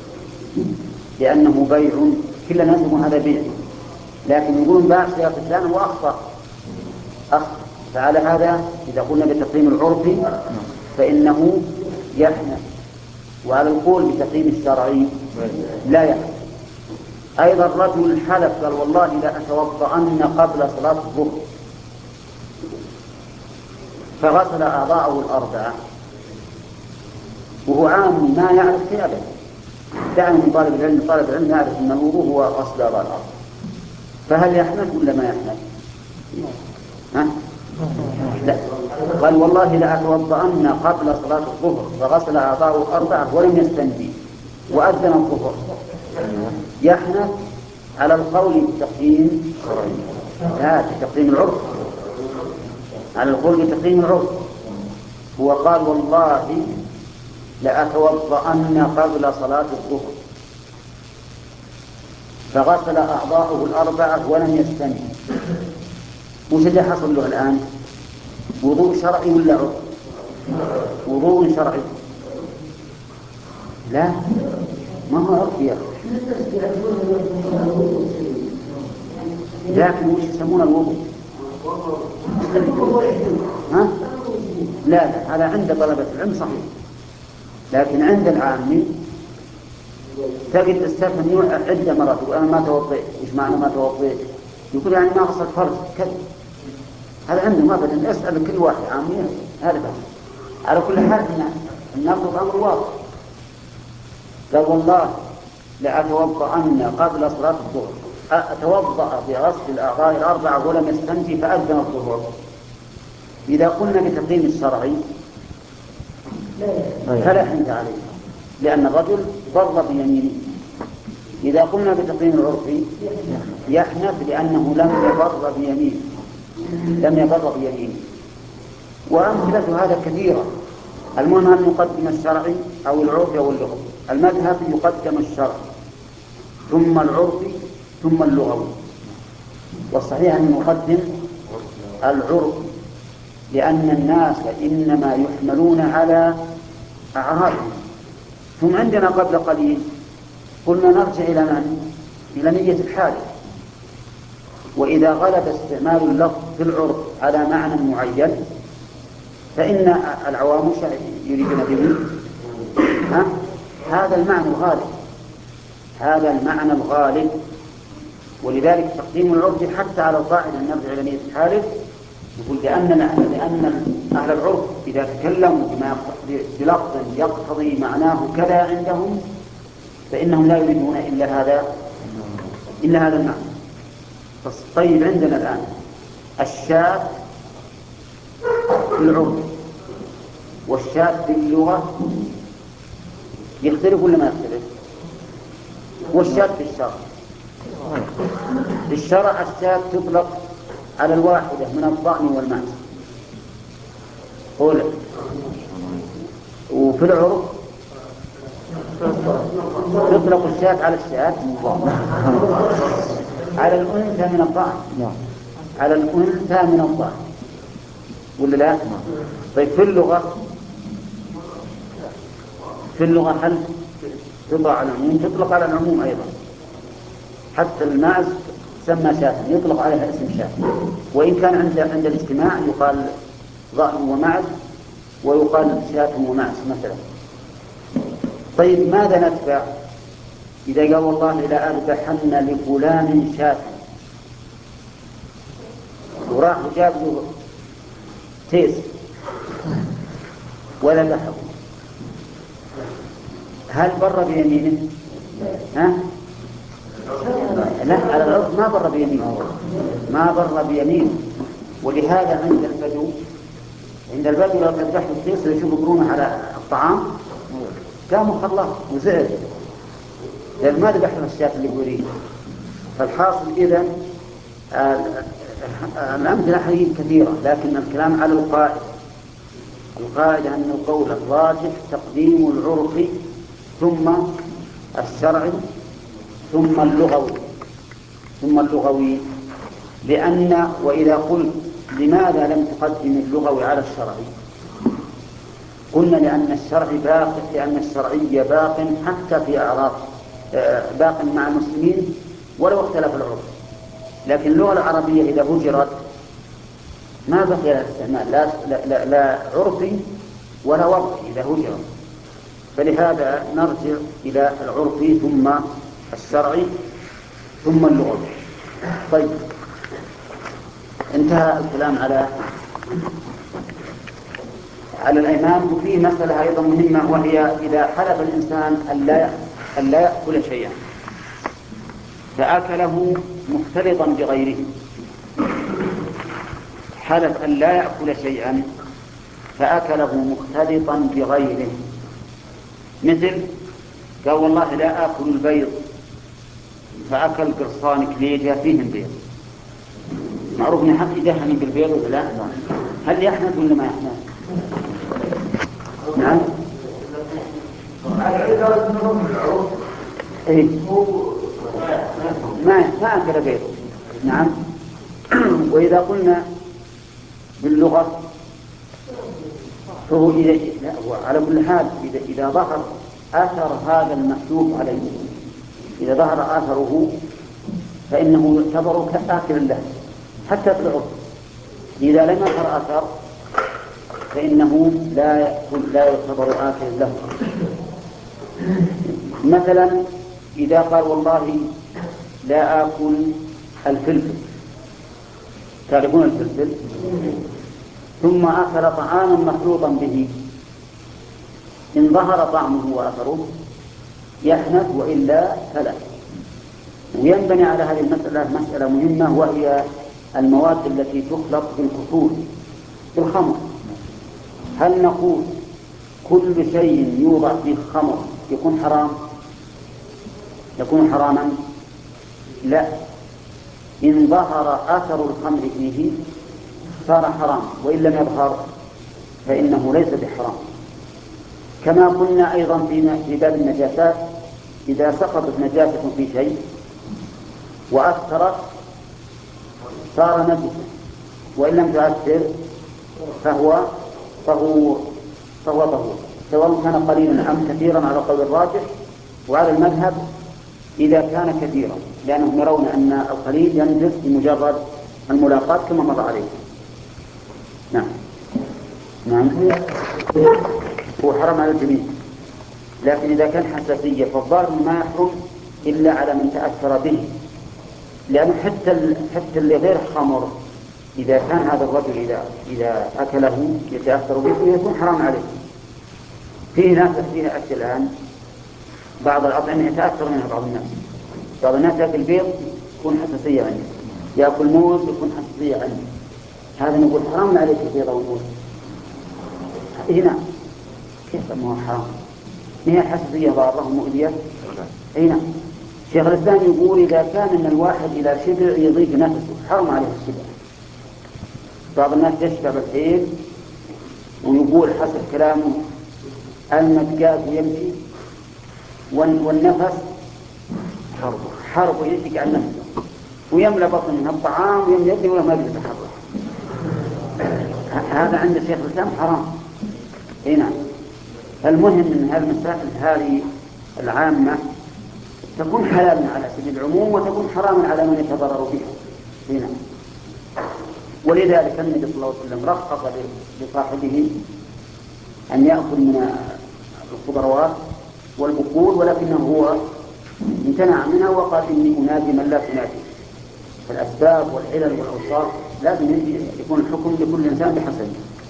لأنه بيع كل الناس يقولون هذا بيع، لكن يقولون باع سيارة فلان وأخطأ أخطأ، فعلى هذا إذا قلنا بتقديم العرفي فإنه يحمد، وعلى القول بتقديم الشرعي لا يحمد. أيضا الرجل حلف قال والله لا أتوضأن قبل صلاة الظهر، فغسل أعضاءه الأربعة وهو عام ما يعرف في أبدا، دعنا من طالب العلم، طالب العلم يعرف أن الوضوء هو غسل أعضاء الأرض، فهل يحمد ولا ما يحمد؟ ها؟ لا، قال والله لا أتوضأن قبل صلاة الظهر فغسل أعضاءه الأربعة ولم يستنجي وأذن الظهر، يحمد على القول بتقديم لا بتقديم العرف، على القول بتقديم العرف. هو قال والله لأتوضأن قبل صلاة الظهر فغسل أعضاءه الأربعة ولم يستنجي، وش اللي حصل له الآن؟ وضوء شرعي ولا عرف؟ وضوء شرعي. لا ما هو عرف يا أخي، لكن وش يسمونه الوضوء؟ ها؟ لا لا، هذا عند طلبة العلم صحيح، لكن عند العامي تجد استفهم عدة مرات وأنا ما توضيت، إيش معنى ما توضيت؟ يقول يعني ما غسل فرج كذا، هذا عندهم أبدا، أسأل كل واحد عامي هذا بس. على كل حال نربط أمر واضح، قال والله لأتوضأن قبل صلاة الظهر، أتوضأ بغسل الأعضاء الأربعة ولم يستنجي فأذن الظهر. إذا قلنا بتقديم الشرعي فلا حنث عليه لأن الرجل بر بيمينه. إذا قلنا بتقديم العرفي يحنث لأنه لم يبر بيمينه، لم يبر بيمينه. وأمثلة هذا كثيرة. المهم أن نقدم الشرعي أو العرفي أو اللغوي. المذهب يقدم الشرعي ثم العرفي ثم اللغوي، والصحيح أن نقدم العرفي لأن الناس إنما يحملون على أعراضهم. ثم عندنا قبل قليل قلنا نرجع إلى من؟ إلى نية الحال. وإذا غلب استعمال اللفظ في العرف على معنى معين فإن العوام يريدون به ها؟ هذا المعنى الغالب، هذا المعنى الغالب. ولذلك تقديم العرف حتى على القاعدة أن نرجع إلى نية الحالف، يقول لأن لأن أهل العرف إذا تكلموا بما بلفظ يقتضي معناه كذا عندهم فإنهم لا يريدون إلا هذا إلا هذا المعنى. طيب عندنا الآن الشاذ في العرف والشاذ في اللغة يختلف ولا ما يختلف؟ والشاذ في الشرع، في الشرع الشاذ تطلق على الواحدة من الضأن والمعز قول، وفي العرف تطلق الشاة على الشاة على الأنثى من الضأن، على الأنثى من الضأن ولا لا؟ طيب في اللغة في اللغة هل تطلق على العموم؟ تطلق على العموم أيضا، حتى المعز سمى شاة يطلق عليها اسم شاة، وإن كان عند عند الاجتماع يقال ضأن ومعز ويقال شاة ومعز مثلا. طيب ماذا ندفع إذا قال والله لا أذبحن لفلان شاة وراح جاب له تيس ولا ذبحه، هل بر بيمينه؟ ها؟ لا، على العرف ما بر بيمينه، ما بر بيمينه. ولهذا عند البدو عند البدو لو تذبحوا التيس يشوفوا قرونه على الطعام قاموا خلاص وزعل لأن ما ذبح له الشاة اللي يريد. فالحاصل إذن الأمثلة حقيقة كثيرة، لكن الكلام على القاعدة. القاعدة أن القول الراجح تقديم العرف ثم الشرعي ثم اللغوي ثم اللغوي لأن وإذا قلت لماذا لم تقدم اللغوي على الشرعي؟ قلنا لأن الشرعي باق لأن الشرعي باق حتى في أعراض باق مع المسلمين ولو اختلف العرف، لكن اللغة العربية إذا هجرت ما بقي لها استعمال لا, لا, لا, لا عرفي ولا وضعي إذا هجرت، فلهذا نرجع إلى العرفي ثم الشرعي ثم اللغوي. طيب، انتهى الكلام على على الأيمان. وفيه مسألة أيضا مهمة، وهي إذا حلف الإنسان أن لا يأكل شيئا فأكله مختلطا بغيره، حلف أن لا يأكل شيئا فأكله مختلطا بغيره، مثل قال والله لا آكل البيض فأكل قرصان كليجة فيهم بيض، معروف أن حق يدهن بالبيض ولا لا؟ هل يحنث ولا ما يحنث؟ نعم. إيه؟ ما ما أكل بيض. نعم. وإذا قلنا باللغة فهو إذا لا هو على كل حال إذا إذا ظهر أثر هذا المحلوف عليه، إذا ظهر أثره فإنه يعتبر كآكل له حتى في العرف. إذا لم يظهر أثر فإنه لا يأكل لا يعتبر آكل له. مثلا إذا قال والله لا آكل الفلفل، تعرفون الفلفل، ثم أكل طعاما مخلوطا به، إن ظهر طعمه وأثره يحنث وإلا فلا. وينبني على هذه المسألة مسألة مهمة، وهي المواد التي تخلط بالكحول بالخمر. هل نقول كل شيء يوضع فيه خمر يكون حرام يكون حراما؟ لا، إن ظهر أثر الخمر فيه صار حرام، وإن لم يظهر فإنه ليس بحرام. كما قلنا أيضا في باب النجاسات، إذا سقطت نجاسة في شيء وأثرت صار نجسا، وإن لم تؤثر فهو فهو فهو طهور، سواء كان قليلا أم كثيرا على قول الراجح. وعلى المذهب إذا كان كثيرا، لأنهم يرون أن القليل ينجس بمجرد الملاقاة كما مر عليه. نعم نعم هو حرام على الجميع، لكن إذا كان حساسية فالظاهر ما يحرم إلا على من تأثر به، لأن حتى حتى اللي غير خمر إذا كان هذا الرجل إذا إذا أكله يتأثر به يكون حرام عليه. فيه ناس فيها أكل الآن بعض الأطعمة يتأثر منها بعض الناس، بعض الناس يأكل بيض يكون حساسية عنه، يأكل موز يكون حساسية عنه، هذا نقول حرام عليك البيض والموز. هنا كيف ما هو حرام؟ هي حساسية ضارة مؤذية. هنا شيخ الإسلام يقول إذا كان من الواحد إلى شبع يضيف نفسه حرام عليه الشبع. بعض الناس يشبع بالحيل ويقول حسب كلامه المدقات يمشي والنفس حرب يشق عن نفسه ويملأ بطن من الطعام ويملأ يده ولا ما يقدر يتحرك. هذا عند شيخ الإسلام حرام. هنا المهم من هذه المسائل هذه العامة تكون حلالا على سبيل العموم وتكون حراما على من يتضرر بها. هنا ولذلك النبي صلى الله عليه وسلم رخص لصاحبه أن يأكل من الخضروات والبقول، ولكنه هو امتنع منها وقال إني أنادي من لا تنادي. فالأسباب والعلل والأوصاف لازم يكون الحكم لكل إنسان بحسبه.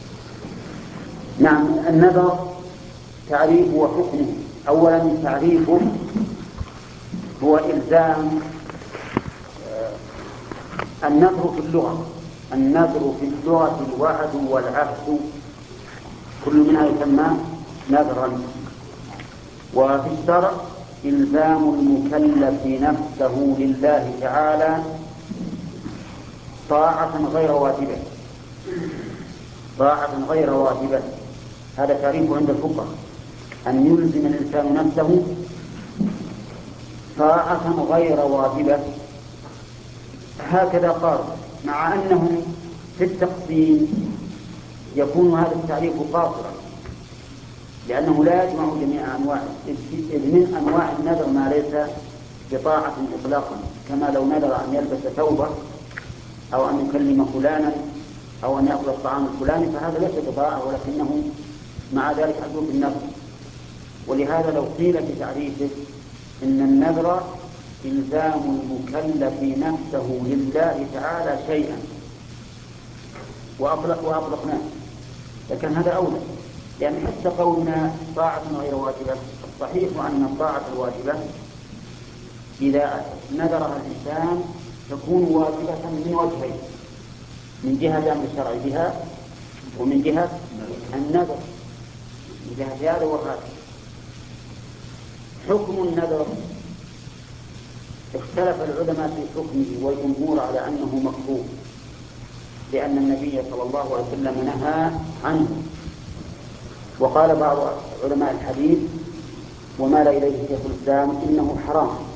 نعم. النذر تعريفه وحكمه. أولا تعريفه هو إلزام النذر في اللغة. النذر في اللغة الوعد والعهد، كل منها يسمى نذرا. وفي الشرع إلزام المكلف نفسه لله تعالى طاعة غير واجبة. طاعة غير واجبة هذا تعريف عند الفقهاء، أن يلزم الإنسان نفسه طاعة غير واجبة. هكذا قال، مع أنهم في التقسيم يكون هذا التعريف قاصرا، لأنه لا يجمع جميع أنواع، إذ من أنواع النذر ما ليس بطاعة إطلاقا، كما لو نذر أن يلبس ثوبه أو أن يكلم فلانا أو أن يأكل الطعام الفلاني، فهذا ليس بطاعة ولكنه مع ذلك حدود النذر. ولهذا لو قيل في تعريفه إن النذر إلزام المكلف نفسه لله تعالى شيئا وأطلق وأطلقناه لكن هذا أولى، لأن حتى قولنا طاعة غير واجبة الصحيح أن الطاعة الواجبة إذا نذرها الإنسان تكون واجبة من وجهين، من جهة الأمر الشرعي بها ومن جهة النذر، من جهة هذا وهذا. حكم النذر اختلف العلماء في حكمه، والجمهور على أنه مكروه، لأن النبي صلى الله عليه وسلم نهى عنه. وقال بعض علماء الحديث ومال إليه شيخ الإسلام إنه حرام،